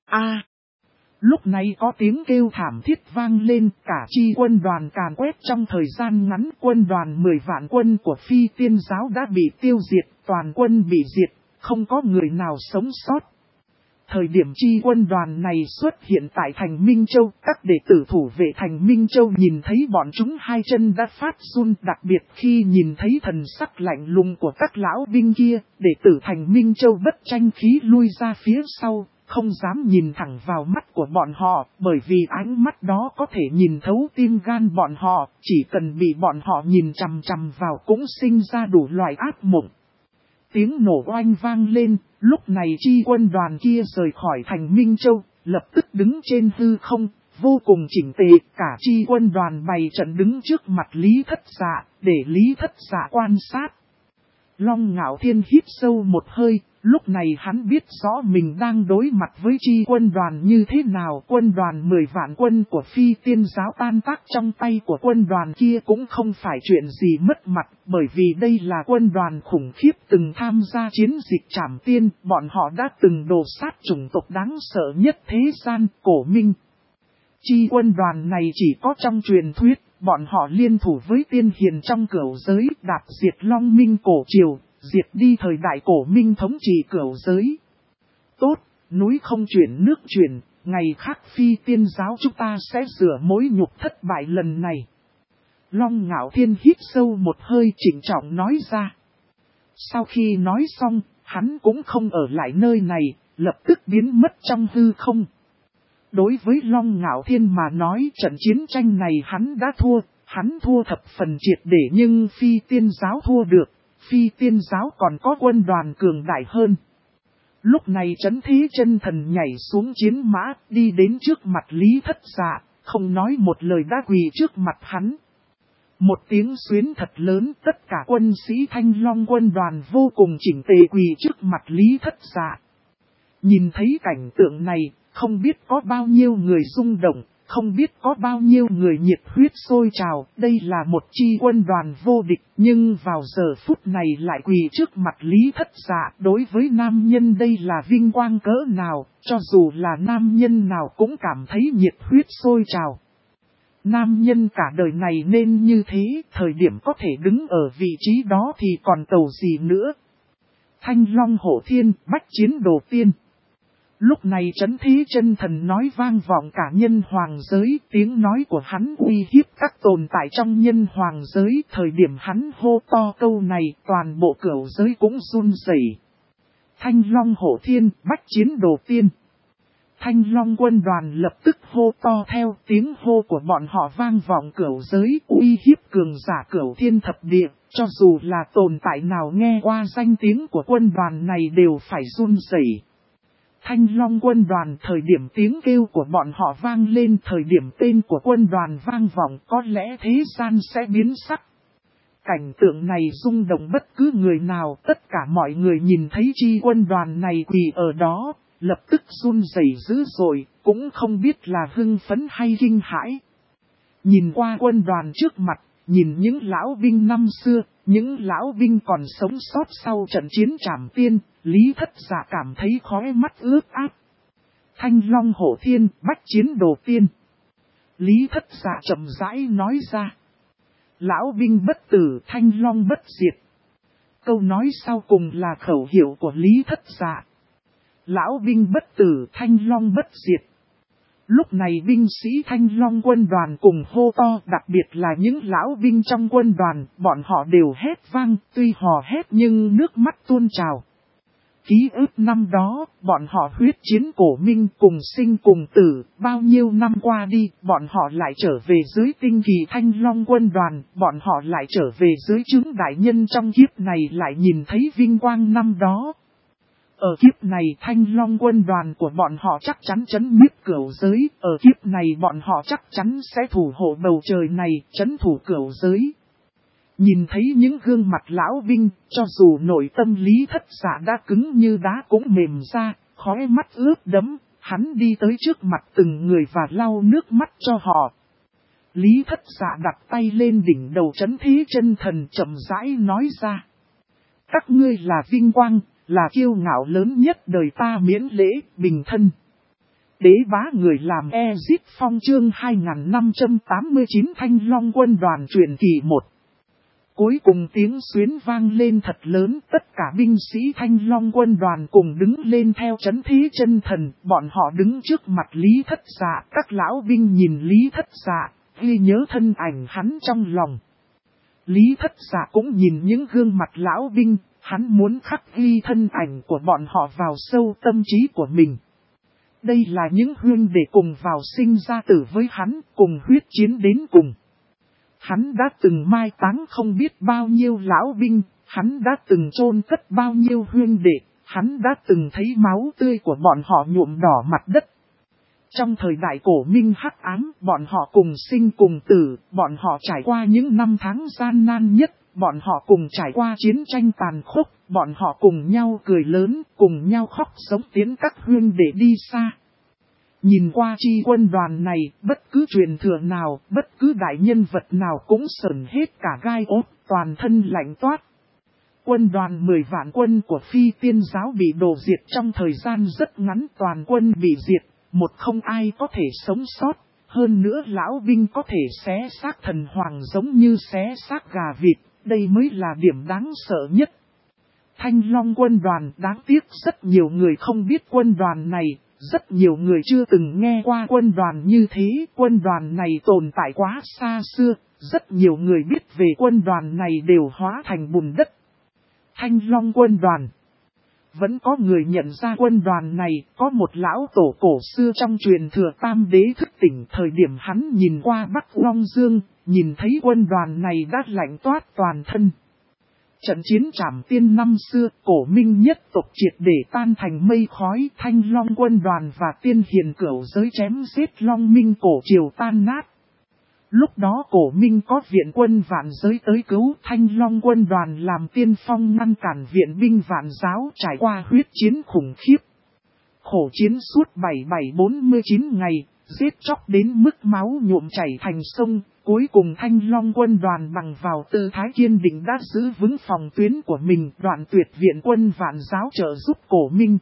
Speaker 1: Lúc này có tiếng kêu thảm thiết vang lên, cả chi quân đoàn càn quét trong thời gian ngắn. Quân đoàn 10 vạn quân của phi tiên giáo đã bị tiêu diệt, toàn quân bị diệt, không có người nào sống sót. Thời điểm chi quân đoàn này xuất hiện tại thành Minh Châu, các đệ tử thủ vệ thành Minh Châu nhìn thấy bọn chúng hai chân đã phát run, đặc biệt khi nhìn thấy thần sắc lạnh lùng của các lão binh kia, đệ tử thành Minh Châu bất tranh khí lui ra phía sau, không dám nhìn thẳng vào mắt của bọn họ, bởi vì ánh mắt đó có thể nhìn thấu tim gan bọn họ, chỉ cần bị bọn họ nhìn chằm chằm vào cũng sinh ra đủ loại ác mộng. Tiếng nổ oanh vang lên, lúc này chi quân đoàn kia rời khỏi thành Minh Châu, lập tức đứng trên hư không, vô cùng chỉnh tề, cả chi quân đoàn bày trận đứng trước mặt Lý Thất Dạ, để Lý Thất Dạ quan sát. Long Ngạo Thiên hít sâu một hơi, lúc này hắn biết rõ mình đang đối mặt với chi quân đoàn như thế nào. Quân đoàn 10 vạn quân của phi tiên giáo tan tác trong tay của quân đoàn kia cũng không phải chuyện gì mất mặt, bởi vì đây là quân đoàn khủng khiếp từng tham gia chiến dịch Trảm Tiên, bọn họ đã từng đồ sát chủng tộc đáng sợ nhất thế gian, Cổ Minh. Chi quân đoàn này chỉ có trong truyền thuyết, bọn họ liên thủ với tiên hiền trong cửu giới, đạp diệt Long Minh cổ triều, diệt đi thời đại Cổ Minh thống trị cửu giới. Tốt, núi không chuyển nước chuyển, ngày khác phi tiên giáo chúng ta sẽ rửa mối nhục thất bại lần này. Long Ngạo Thiên hít sâu một hơi trịnh trọng nói ra. Sau khi nói xong, hắn cũng không ở lại nơi này, lập tức biến mất trong hư không. Đối với Long Ngạo Thiên mà nói trận chiến tranh này hắn thua thập phần triệt để, nhưng phi tiên giáo thua được, phi tiên giáo còn có quân đoàn cường đại hơn. Lúc này Trấn Thế Chân Thần nhảy xuống chiến mã, đi đến trước mặt Lý Thất Dạ, không nói một lời đã quỳ trước mặt hắn. Một tiếng xuyến thật lớn, tất cả quân sĩ Thanh Long quân đoàn vô cùng chỉnh tề quỳ trước mặt Lý Thất Dạ. Nhìn thấy cảnh tượng này, không biết có bao nhiêu người rung động, không biết có bao nhiêu người nhiệt huyết sôi trào. Đây là một chi quân đoàn vô địch, nhưng vào giờ phút này lại quỳ trước mặt Lý Thất Dạ. Đối với nam nhân đây là vinh quang cỡ nào, cho dù là nam nhân nào cũng cảm thấy nhiệt huyết sôi trào. Nam nhân cả đời này nên như thế, thời điểm có thể đứng ở vị trí đó thì còn tầu gì nữa. Thanh Long Hổ Thiên, bách chiến đồ tiên. Lúc này Trấn Thế Chân Thần nói vang vọng cả nhân hoàng giới, tiếng nói của hắn uy hiếp các tồn tại trong nhân hoàng giới. Thời điểm hắn hô to câu này, toàn bộ cửu giới cũng run rẩy. Thanh Long Hổ Thiên, bách chiến đồ tiên. Thanh Long quân đoàn lập tức hô to theo, tiếng hô của bọn họ vang vọng cửu giới, uy hiếp cường giả cửu thiên thập địa. Cho dù là tồn tại nào nghe qua danh tiếng của quân đoàn này đều phải run rẩy. Thanh Long quân đoàn, thời điểm tiếng kêu của bọn họ vang lên, thời điểm tên của quân đoàn vang vọng, có lẽ thế gian sẽ biến sắc. Cảnh tượng này rung động bất cứ người nào, tất cả mọi người nhìn thấy chi quân đoàn này quỳ ở đó, lập tức run rẩy dữ dội, cũng không biết là hưng phấn hay kinh hãi. Nhìn qua quân đoàn trước mặt, nhìn những lão binh năm xưa, những lão binh còn sống sót sau trận chiến Trảm Tiên, Lý Thất Dạ cảm thấy khóe mắt ướt át. Thanh Long Hổ Thiên, bách chiến đồ tiên. Lý Thất Dạ chậm rãi nói ra. Lão binh bất tử, Thanh Long bất diệt. Câu nói sau cùng là khẩu hiệu của Lý Thất Dạ. Lão binh bất tử, Thanh Long bất diệt. Lúc này binh sĩ Thanh Long quân đoàn cùng hô to, đặc biệt là những lão binh trong quân đoàn, bọn họ đều hét vang, tuy hò hét nhưng nước mắt tuôn trào. Ký ức năm đó, bọn họ huyết chiến Cổ Minh cùng sinh cùng tử, bao nhiêu năm qua đi, bọn họ lại trở về dưới tinh kỳ Thanh Long quân đoàn, bọn họ lại trở về dưới chứng đại nhân trong kiếp này lại nhìn thấy vinh quang năm đó. Ở kiếp này Thanh Long quân đoàn của bọn họ chắc chắn trấn miết cửu giới, ở kiếp này bọn họ chắc chắn sẽ thủ hộ bầu trời này, trấn thủ cửu giới. Nhìn thấy những gương mặt lão binh, cho dù nội tâm Lý Thất Dạ đã cứng như đá cũng mềm ra, khóe mắt ướt đẫm, hắn đi tới trước mặt từng người và lau nước mắt cho họ. Lý Thất Dạ đặt tay lên đỉnh đầu trấn thế chân thần chậm rãi nói ra. Các ngươi là vinh quang, là kiêu ngạo lớn nhất đời ta miễn lễ, bình thân. Đế bá người làm Ezit Phong chương 2589 Thanh Long quân đoàn truyền kỳ 1. Cuối cùng tiếng xuyến vang lên thật lớn, tất cả binh sĩ Thanh Long quân đoàn cùng đứng lên theo trấn thế chân thần, bọn họ đứng trước mặt Lý Thất Dạ, các lão binh nhìn Lý Thất Dạ, ghi nhớ thân ảnh hắn trong lòng. Lý Thất Dạ cũng nhìn những gương mặt lão binh, hắn muốn khắc ghi thân ảnh của bọn họ vào sâu tâm trí của mình. Đây là những huynh đệ cùng vào sinh ra tử với hắn, cùng huyết chiến đến cùng. Hắn đã từng mai táng không biết bao nhiêu lão binh, hắn đã từng chôn cất bao nhiêu huynh đệ, hắn đã từng thấy máu tươi của bọn họ nhuộm đỏ mặt đất. Trong thời đại cổ minh hắc ám, bọn họ cùng sinh cùng tử, bọn họ trải qua những năm tháng gian nan nhất, bọn họ cùng trải qua chiến tranh tàn khốc, bọn họ cùng nhau cười lớn, cùng nhau khóc sống tiến các huynh để đi xa. Nhìn qua chi quân đoàn này, bất cứ truyền thừa nào, bất cứ đại nhân vật nào cũng sởn hết cả gai ốt, toàn thân lạnh toát. Quân đoàn 10 vạn quân của Phi Tiên giáo bị đổ diệt trong thời gian rất ngắn, toàn quân bị diệt, một không ai có thể sống sót, hơn nữa lão binh có thể xé xác thần hoàng giống như xé xác gà vịt, đây mới là điểm đáng sợ nhất. Thanh Long quân đoàn đáng tiếc rất nhiều người không biết quân đoàn này. Rất nhiều người chưa từng nghe qua quân đoàn như thế, quân đoàn này tồn tại quá xa xưa, rất nhiều người biết về quân đoàn này đều hóa thành bùn đất. Thanh Long quân đoàn. Vẫn có người nhận ra quân đoàn này, có một lão tổ cổ xưa trong truyền thừa Tam Đế thức tỉnh thời điểm hắn nhìn qua Bắc Long Dương, nhìn thấy quân đoàn này đã lạnh toát toàn thân. Trận chiến Trảm Tiên năm xưa, cổ minh nhất tộc triệt để tan thành mây khói, Thanh Long quân đoàn và tiên hiền cửu giới chém giết Long Minh cổ triều tan nát. Lúc đó cổ minh có viện quân vạn giới tới cứu, Thanh Long quân đoàn làm tiên phong ngăn cản viện binh vạn giáo trải qua huyết chiến khủng khiếp. Khổ chiến suốt 7749 ngày, giết chóc đến mức máu nhuộm chảy thành sông. Cuối cùng Thanh Long quân đoàn bằng vào tư thái kiên định đã giữ vững phòng tuyến của mình, đoạn tuyệt viện quân vạn giáo trợ giúp cổ minh.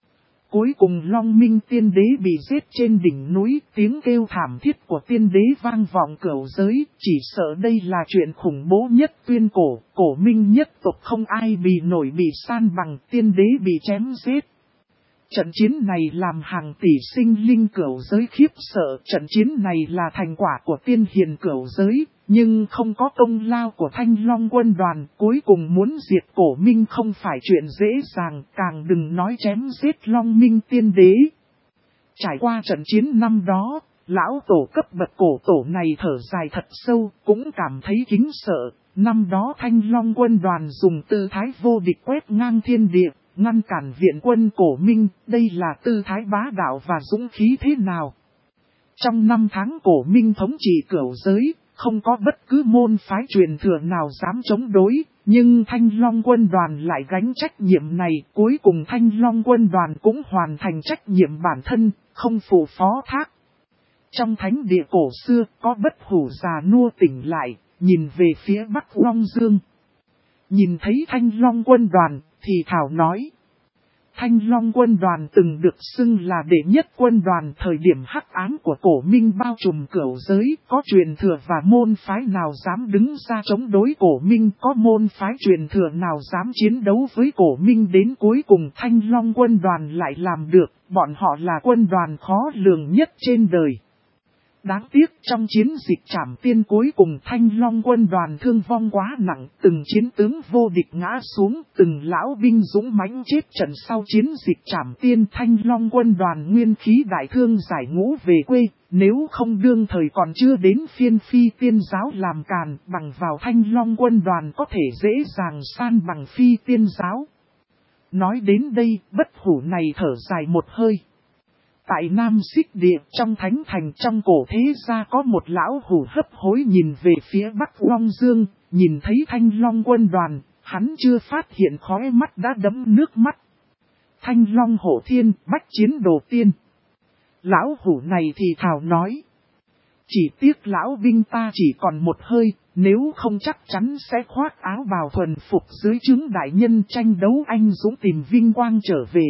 Speaker 1: Cuối cùng Long Minh tiên đế bị giết trên đỉnh núi, tiếng kêu thảm thiết của tiên đế vang vọng cửu giới, chỉ sợ đây là chuyện khủng bố nhất tuyên cổ, cổ minh nhất tộc không ai bị nổi bị san bằng, tiên đế bị chém giết. Trận chiến này làm hàng tỷ sinh linh cửu giới khiếp sợ, trận chiến này là thành quả của tiên hiền cửu giới, nhưng không có công lao của Thanh Long quân đoàn, cuối cùng muốn diệt cổ minh không phải chuyện dễ dàng, càng đừng nói chém giết Long Minh tiên đế. Trải qua trận chiến năm đó, lão tổ cấp bậc cổ tổ này thở dài thật sâu, cũng cảm thấy kính sợ, năm đó Thanh Long quân đoàn dùng tư thái vô địch quét ngang thiên địa. Ngăn cản viện quân cổ minh, đây là tư thái bá đạo và dũng khí thế nào? Trong 5 tháng cổ minh thống trị cửu giới, không có bất cứ môn phái truyền thừa nào dám chống đối, nhưng Thanh Long quân đoàn lại gánh trách nhiệm này, cuối cùng Thanh Long quân đoàn cũng hoàn thành trách nhiệm bản thân, không phụ phó thác. Trong thánh địa cổ xưa, có bất hủ già nua tỉnh lại, nhìn về phía Bắc Long Dương. Nhìn thấy Thanh Long quân đoàn, thì thảo nói. Thanh Long quân đoàn từng được xưng là đệ nhất quân đoàn thời điểm hắc ám của cổ minh bao trùm cửu giới, có truyền thừa và môn phái nào dám đứng ra chống đối cổ minh, có môn phái truyền thừa nào dám chiến đấu với cổ minh đến cuối cùng Thanh Long quân đoàn lại làm được, bọn họ là quân đoàn khó lường nhất trên đời. Đáng tiếc trong chiến dịch Trảm Tiên cuối cùng Thanh Long quân đoàn thương vong quá nặng, từng chiến tướng vô địch ngã xuống, từng lão binh dũng mãnh chết trận sau chiến dịch Trảm Tiên Thanh Long quân đoàn nguyên khí đại thương giải ngũ về quê, nếu không đương thời còn chưa đến phiên Phi Tiên giáo làm càn, bằng vào Thanh Long quân đoàn có thể dễ dàng san bằng Phi Tiên giáo. Nói đến đây, Bất Hủ này thở dài một hơi. Tại Nam Xích Địa trong thánh thành trong cổ thế gia có một lão hủ hấp hối nhìn về phía Bắc Long Dương, nhìn thấy Thanh Long quân đoàn, hắn chưa phát hiện khóe mắt đã đẫm nước mắt. Thanh Long Hổ Thiên, bách chiến đồ tiên. Lão hủ này thì thào nói. Chỉ tiếc lão binh ta chỉ còn một hơi, nếu không chắc chắn sẽ khoác áo bào thuần phục dưới trướng đại nhân tranh đấu anh dũng tìm vinh quang trở về.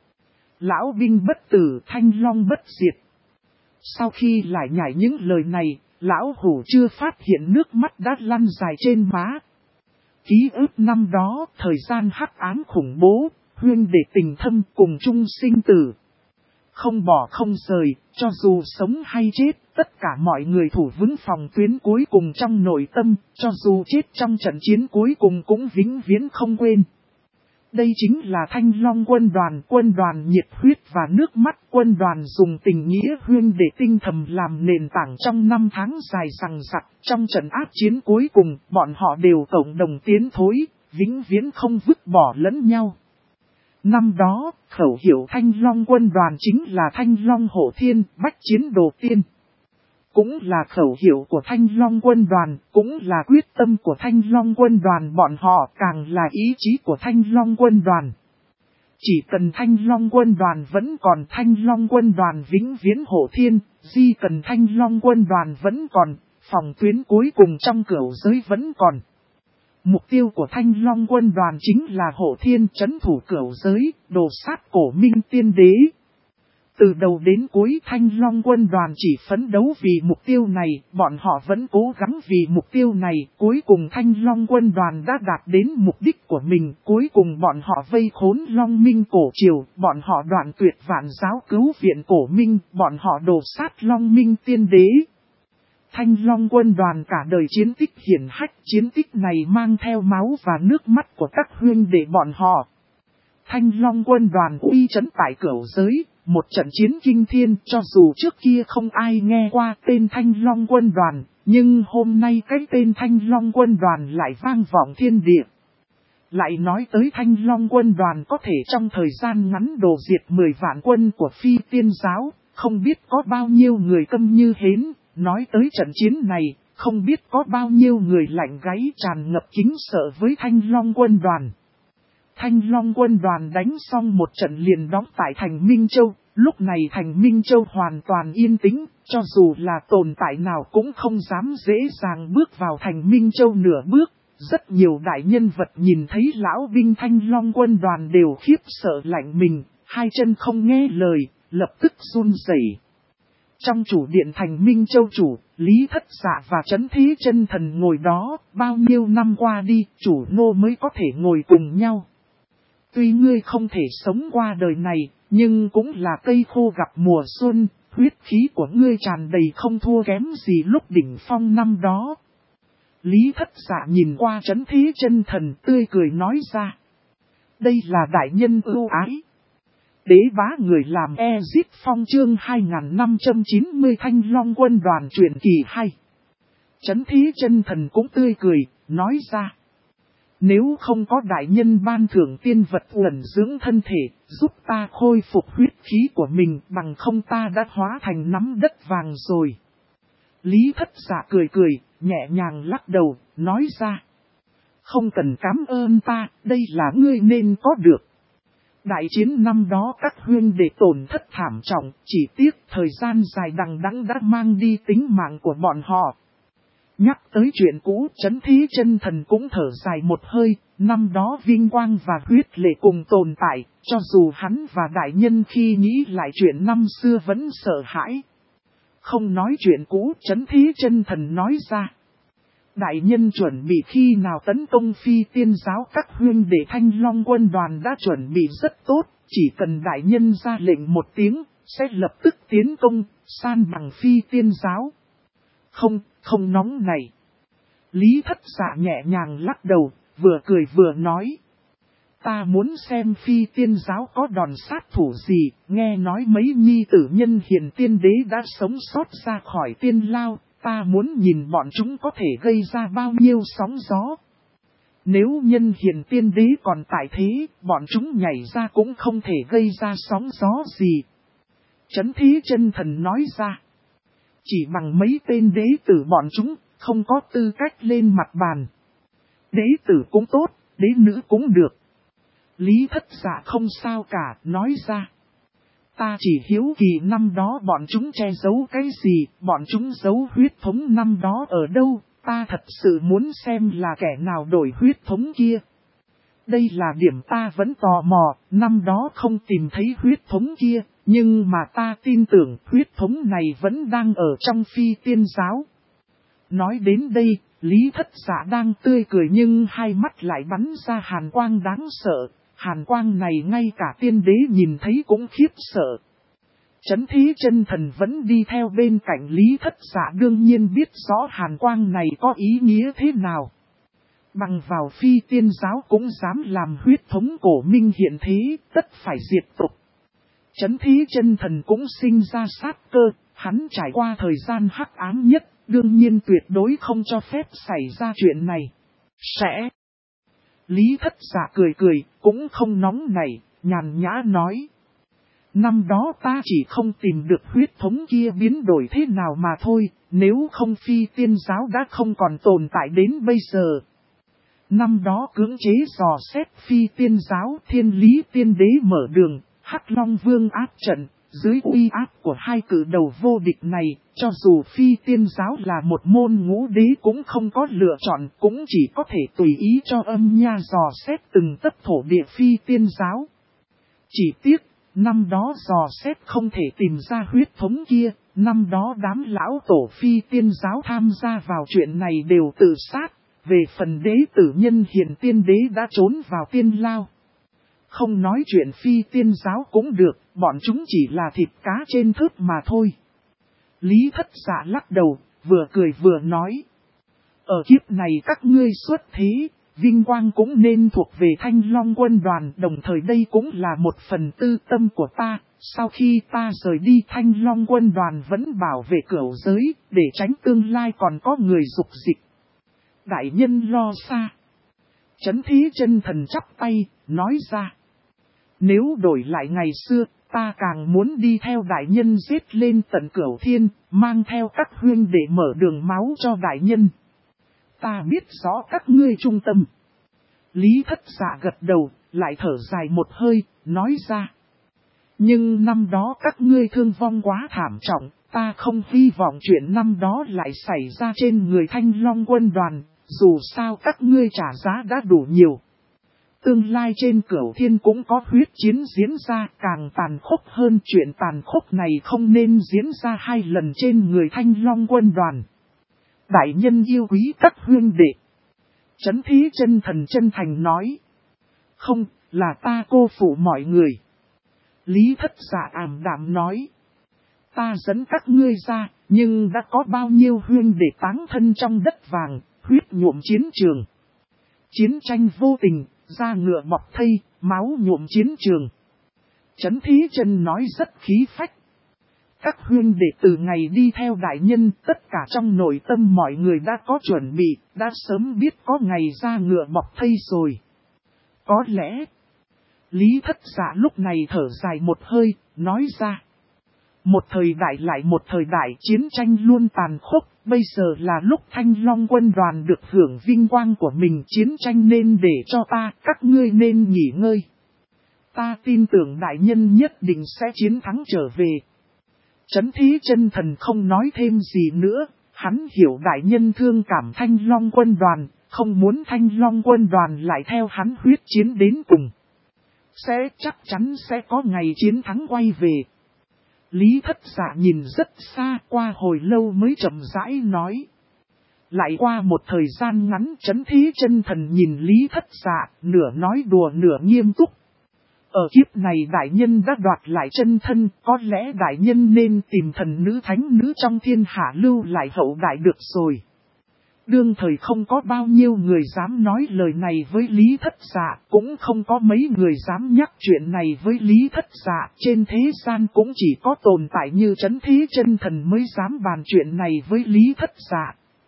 Speaker 1: Lão binh bất tử, Thanh Long bất diệt. Sau khi lại nhảy những lời này, lão hủ chưa phát hiện nước mắt đã lăn dài trên má. Ký ức năm đó, thời gian hắc ám khủng bố, huyên để tình thâm cùng chung sinh tử. Không bỏ không rời, cho dù sống hay chết, tất cả mọi người thủ vững phòng tuyến cuối cùng trong nội tâm, cho dù chết trong trận chiến cuối cùng cũng vĩnh viễn không quên. Đây chính là Thanh Long quân đoàn nhiệt huyết và nước mắt, quân đoàn dùng tình nghĩa huyên để tinh thầm làm nền tảng trong năm tháng dài sằng sặc. Trong trận áp chiến cuối cùng, bọn họ đều cộng đồng tiến thối, vĩnh viễn không vứt bỏ lẫn nhau. Năm đó, khẩu hiệu Thanh Long quân đoàn chính là Thanh Long Hổ Thiên, bách chiến đồ tiên. Cũng là khẩu hiệu của Thanh Long quân đoàn, cũng là quyết tâm của Thanh Long quân đoàn, bọn họ càng là ý chí của Thanh Long quân đoàn. Chỉ cần Thanh Long quân đoàn vẫn còn, Thanh Long quân đoàn vĩnh viễn Hổ Thiên, chỉ cần Thanh Long quân đoàn vẫn còn, phòng tuyến cuối cùng trong cửu giới vẫn còn. Mục tiêu của Thanh Long quân đoàn chính là Hổ Thiên, trấn thủ cửu giới, đồ sát cổ minh tiên đế. Từ đầu đến cuối Thanh Long quân đoàn chỉ phấn đấu vì mục tiêu này, bọn họ vẫn cố gắng vì mục tiêu này, cuối cùng Thanh Long quân đoàn đã đạt đến mục đích của mình, cuối cùng bọn họ vây khốn Long Minh cổ triều, bọn họ đoạn tuyệt vạn giáo cứu viện cổ Minh, bọn họ đổ sát Long Minh tiên đế. Thanh Long quân đoàn cả đời chiến tích hiển hách, chiến tích này mang theo máu và nước mắt của các huynh đệ bọn họ. Thanh Long quân đoàn uy chấn tại cửu giới, một trận chiến kinh thiên, cho dù trước kia không ai nghe qua tên Thanh Long quân đoàn, nhưng hôm nay cái tên Thanh Long quân đoàn lại vang vọng thiên địa. Lại nói tới Thanh Long quân đoàn có thể trong thời gian ngắn đổ diệt 10 vạn quân của Phi Tiên giáo, không biết có bao nhiêu người câm như hến, nói tới trận chiến này, không biết có bao nhiêu người lạnh gáy tràn ngập kính sợ với Thanh Long quân đoàn. Thanh Long quân đoàn đánh xong một trận liền đóng tại thành Minh Châu, lúc này thành Minh Châu hoàn toàn yên tĩnh, cho dù là tồn tại nào cũng không dám dễ dàng bước vào thành Minh Châu nửa bước. Rất nhiều đại nhân vật nhìn thấy lão binh Thanh Long quân đoàn đều khiếp sợ lạnh mình, hai chân không nghe lời, lập tức run rẩy. Trong chủ điện thành Minh Châu chủ, Lý Thất Dạ và Trấn Thế Chân Thần ngồi đó, bao nhiêu năm qua đi, chủ nô mới có thể ngồi cùng nhau. Tuy ngươi không thể sống qua đời này, nhưng cũng là cây khô gặp mùa xuân, huyết khí của ngươi tràn đầy không thua kém gì lúc đỉnh phong năm đó. Lý Thất Dạ nhìn qua Trấn Thế Chân Thần tươi cười nói ra. Đây là đại nhân ưu ái. Đế bá người làm Ezip Phong chương 2590 Thanh Long quân đoàn truyện kỳ 2. Trấn Thế Chân Thần cũng tươi cười, nói ra. Nếu không có đại nhân ban thưởng tiên vật ẩn dưỡng thân thể, giúp ta khôi phục huyết khí của mình, bằng không ta đã hóa thành nắm đất vàng rồi. Lý Thất Dạ cười cười, nhẹ nhàng lắc đầu, nói ra. Không cần cảm ơn ta, đây là ngươi nên có được. Đại chiến năm đó các huynh đệ tổn thất thảm trọng, chỉ tiếc thời gian dài đằng đẵng đã mang đi tính mạng của bọn họ. Nhắc tới chuyện cũ, Trấn Thế Chân Thần cũng thở dài một hơi, năm đó vinh quang và huyết lệ cùng tồn tại, cho dù hắn và đại nhân khi nghĩ lại chuyện năm xưa vẫn sợ hãi. Không nói chuyện cũ, Trấn Thế Chân Thần nói ra. Đại nhân chuẩn bị khi nào tấn công Phi Tiên giáo, các huynh đệ Thanh Long quân đoàn đã chuẩn bị rất tốt, chỉ cần đại nhân ra lệnh một tiếng, sẽ lập tức tiến công, san bằng Phi Tiên giáo. Không nóng này. Lý Thất Dạ nhẹ nhàng lắc đầu, vừa cười vừa nói. Ta muốn xem Phi Tiên giáo có đòn sát thủ gì, nghe nói mấy nhi tử nhân hiền tiên đế đã sống sót ra khỏi tiên lao, ta muốn nhìn bọn chúng có thể gây ra bao nhiêu sóng gió. Nếu nhân hiền tiên đế còn tại thế, bọn chúng nhảy ra cũng không thể gây ra sóng gió gì. Chấn Thế Chân Thần nói ra. Chỉ bằng mấy tên đế tử bọn chúng, không có tư cách lên mặt bàn. Đế tử cũng tốt, đế nữ cũng được. Lý Thất Dạ không sao cả, nói ra. Ta chỉ hiếu kỳ năm đó bọn chúng che giấu cái gì, bọn chúng giấu huyết thống năm đó ở đâu, ta thật sự muốn xem là kẻ nào đổi huyết thống kia. Đây là điểm ta vẫn tò mò, năm đó không tìm thấy huyết thống kia, nhưng mà ta tin tưởng huyết thống này vẫn đang ở trong Phi Tiên giáo. Nói đến đây, Lý Thất Dạ đang tươi cười nhưng hai mắt lại bắn ra hàn quang đáng sợ. Hàn quang này ngay cả tiên đế nhìn thấy cũng khiếp sợ. Chấn Thế Chân Thần vẫn đi theo bên cạnh Lý Thất Dạ đương nhiên biết rõ hàn quang này có ý nghĩa thế nào. Bằng vào Phi Tiên giáo cũng dám làm huyết thống cổ minh hiện thế, tất phải diệt tục. Chấn Thế Chân Thần cũng sinh ra sát cơ, hắn trải qua thời gian hắc ám nhất, đương nhiên tuyệt đối không cho phép xảy ra chuyện này. Sẽ. Lý Thất Dạ cười cười, cũng không nóng nảy, nhàn nhã nói. Năm đó ta chỉ không tìm được huyết thống kia biến đổi thế nào mà thôi, nếu không Phi Tiên giáo đã không còn tồn tại đến bây giờ. Năm đó cưỡng chế dò xét Phi Tiên giáo, Thiên Lý Tiên Đế mở đường, Hắc Long Vương áp trận, dưới uy áp của hai cử đầu vô địch này, cho dù Phi Tiên giáo là một môn ngũ đế cũng không có lựa chọn, cũng chỉ có thể tùy ý cho âm nha dò xét từng tấc thổ địa Phi Tiên giáo. Chỉ tiếc, năm đó dò xét không thể tìm ra huyết thống kia, năm đó đám lão tổ Phi Tiên giáo tham gia vào chuyện này đều tự sát, về phần đế tử nhân hiền tiên đế đã trốn vào tiên lao. Không nói chuyện Phi Tiên giáo cũng được, bọn chúng chỉ là thịt cá trên thớt mà thôi. Lý Thất Dạ lắc đầu, vừa cười vừa nói. Ở kiếp này các ngươi xuất thế, vinh quang cũng nên thuộc về Thanh Long quân đoàn, đồng thời đây cũng là một phần tư tâm của ta. Sau khi ta rời đi Thanh Long quân đoàn vẫn bảo vệ cửu giới, để tránh tương lai còn có người dục dịch. Đại nhân lo xa. Chấn Thế Chân Thần chắp tay, nói ra. Nếu đổi lại ngày xưa, ta càng muốn đi theo đại nhân giết lên tận cửu thiên, mang theo các huynh để mở đường máu cho đại nhân. Ta biết rõ các ngươi trung tâm. Lý Thất Dạ gật đầu, lại thở dài một hơi, nói ra. Nhưng năm đó các ngươi thương vong quá thảm trọng, ta không hy vọng chuyện năm đó lại xảy ra trên người Thanh Long quân đoàn, dù sao các ngươi trả giá đã đủ nhiều. Tương lai trên cửu thiên cũng có huyết chiến diễn ra, càng tàn khốc hơn, chuyện tàn khốc này không nên diễn ra hai lần trên người Thanh Long quân đoàn. Đại nhân yêu quý các huynh đệ. Chấn Thế Chân Thần chân thành nói. Không, là ta cô phụ mọi người. Lý Thất Dạ ảm đạm nói. Ta dẫn các ngươi ra, nhưng đã có bao nhiêu huynh đệ táng thân trong đất vàng, huyết nhuộm chiến trường. Chiến tranh vô tình, da ngựa bọc thây, máu nhuộm chiến trường. Chấn Thế Chân nói rất khí phách. Các huynh đệ từ ngày đi theo đại nhân, tất cả trong nội tâm mọi người đã có chuẩn bị, đã sớm biết có ngày da ngựa bọc thây rồi. Có lẽ, Lý Thất Dạ lúc này thở dài một hơi, nói ra. Một thời đại lại một thời đại, chiến tranh luôn tàn khốc, bây giờ là lúc Thanh Long quân đoàn được hưởng vinh quang của mình, chiến tranh nên để cho ta, các ngươi nên nghỉ ngơi. Ta tin tưởng đại nhân nhất định sẽ chiến thắng trở về. Chấn Thế Chân Thần không nói thêm gì nữa, hắn hiểu đại nhân thương cảm Thanh Long quân đoàn, không muốn Thanh Long quân đoàn lại theo hắn huyết chiến đến cùng. Chắc chắn sẽ có ngày chiến thắng quay về. Lý Thất Dạ nhìn rất xa, qua hồi lâu mới chậm rãi nói. Lại qua một thời gian ngắn, Chấn Thế Chân Thần nhìn Lý Thất Dạ, nửa nói đùa nửa nghiêm túc. Ở kiếp này đại nhân đã đoạt lại chân thân, có lẽ đại nhân nên tìm thần nữ thánh nữ trong thiên hạ lưu lại hậu đại được rồi. Đương thời không có bao nhiêu người dám nói lời này với Lý Thất Dạ, cũng không có mấy người dám nhắc chuyện này với Lý Thất Dạ, trên thế gian cũng chỉ có tồn tại như Chấn Thế Chân Thần mới dám bàn chuyện này với Lý Thất Dạ.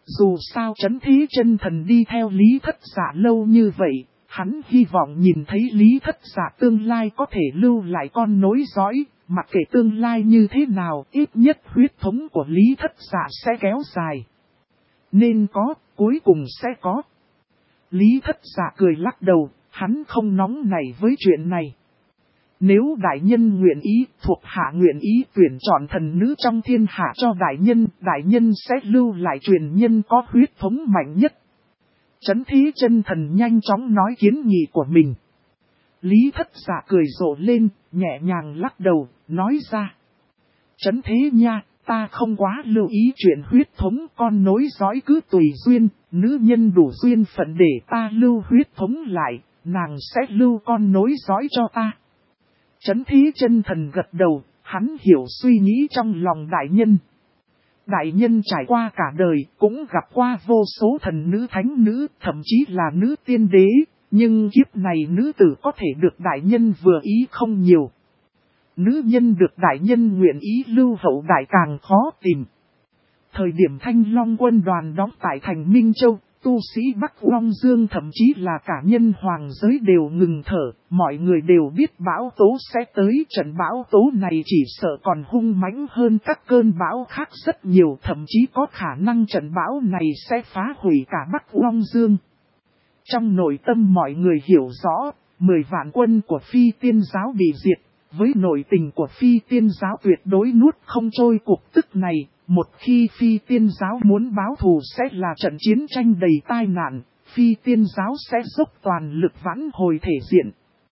Speaker 1: Dù sao Trấn Thế Chân Thần đi theo Lý Thất Dạ lâu như vậy, hắn hy vọng nhìn thấy Lý Thất Dạ tương lai có thể lưu lại con nối dõi, mặc kệ tương lai như thế nào, ít nhất huyết thống của Lý Thất Dạ sẽ kéo dài. Nên có, cuối cùng sẽ có. Lý Thất Dạ cười lắc đầu, hắn không nóng nảy với chuyện này. Nếu đại nhân nguyện ý, thuộc hạ nguyện ý tuyển chọn thần nữ trong thiên hạ cho đại nhân sẽ lưu lại truyền nhân có huyết thống mạnh nhất. Trấn Thế Chân Thần nhanh chóng nói kiến nghị của mình. Lý Thất Dạ cười rộ lên, nhẹ nhàng lắc đầu, nói ra. Trấn Thế nha, ta không quá lưu ý chuyện huyết thống, con nối dõi cứ tùy duyên, nữ nhân đủ duyên phận để ta lưu huyết thống lại, nàng sẽ lưu con nối dõi cho ta. Trấn Thế Chân Thần gật đầu, hắn hiểu suy nghĩ trong lòng đại nhân. Đại nhân trải qua cả đời, cũng gặp qua vô số thần nữ thánh nữ, thậm chí là nữ tiên đế, nhưng kiếp này nữ tử có thể được đại nhân vừa ý không nhiều. Nữ nhân được đại nhân nguyện ý lưu hậu đại càng khó tìm. Thời điểm Thanh Long quân đoàn đóng tại thành Minh Châu, tu sĩ Bắc Long Dương thậm chí là cả nhân hoàng giới đều ngừng thở, mọi người đều biết bão tố sẽ tới. Trận bão tố này chỉ sợ còn hung mãnh hơn các cơn bão khác rất nhiều, thậm chí có khả năng trận bão này sẽ phá hủy cả Bắc Long Dương. Trong nội tâm mọi người hiểu rõ, 10 vạn quân của Phi Tiên giáo bị diệt, với nội tình của Phi Tiên giáo tuyệt đối nuốt không trôi cuộc tức này. Một khi Phi Tiên giáo muốn báo thù sẽ là trận chiến tranh đầy tai nạn, Phi Tiên giáo sẽ dốc toàn lực vãn hồi thể diện.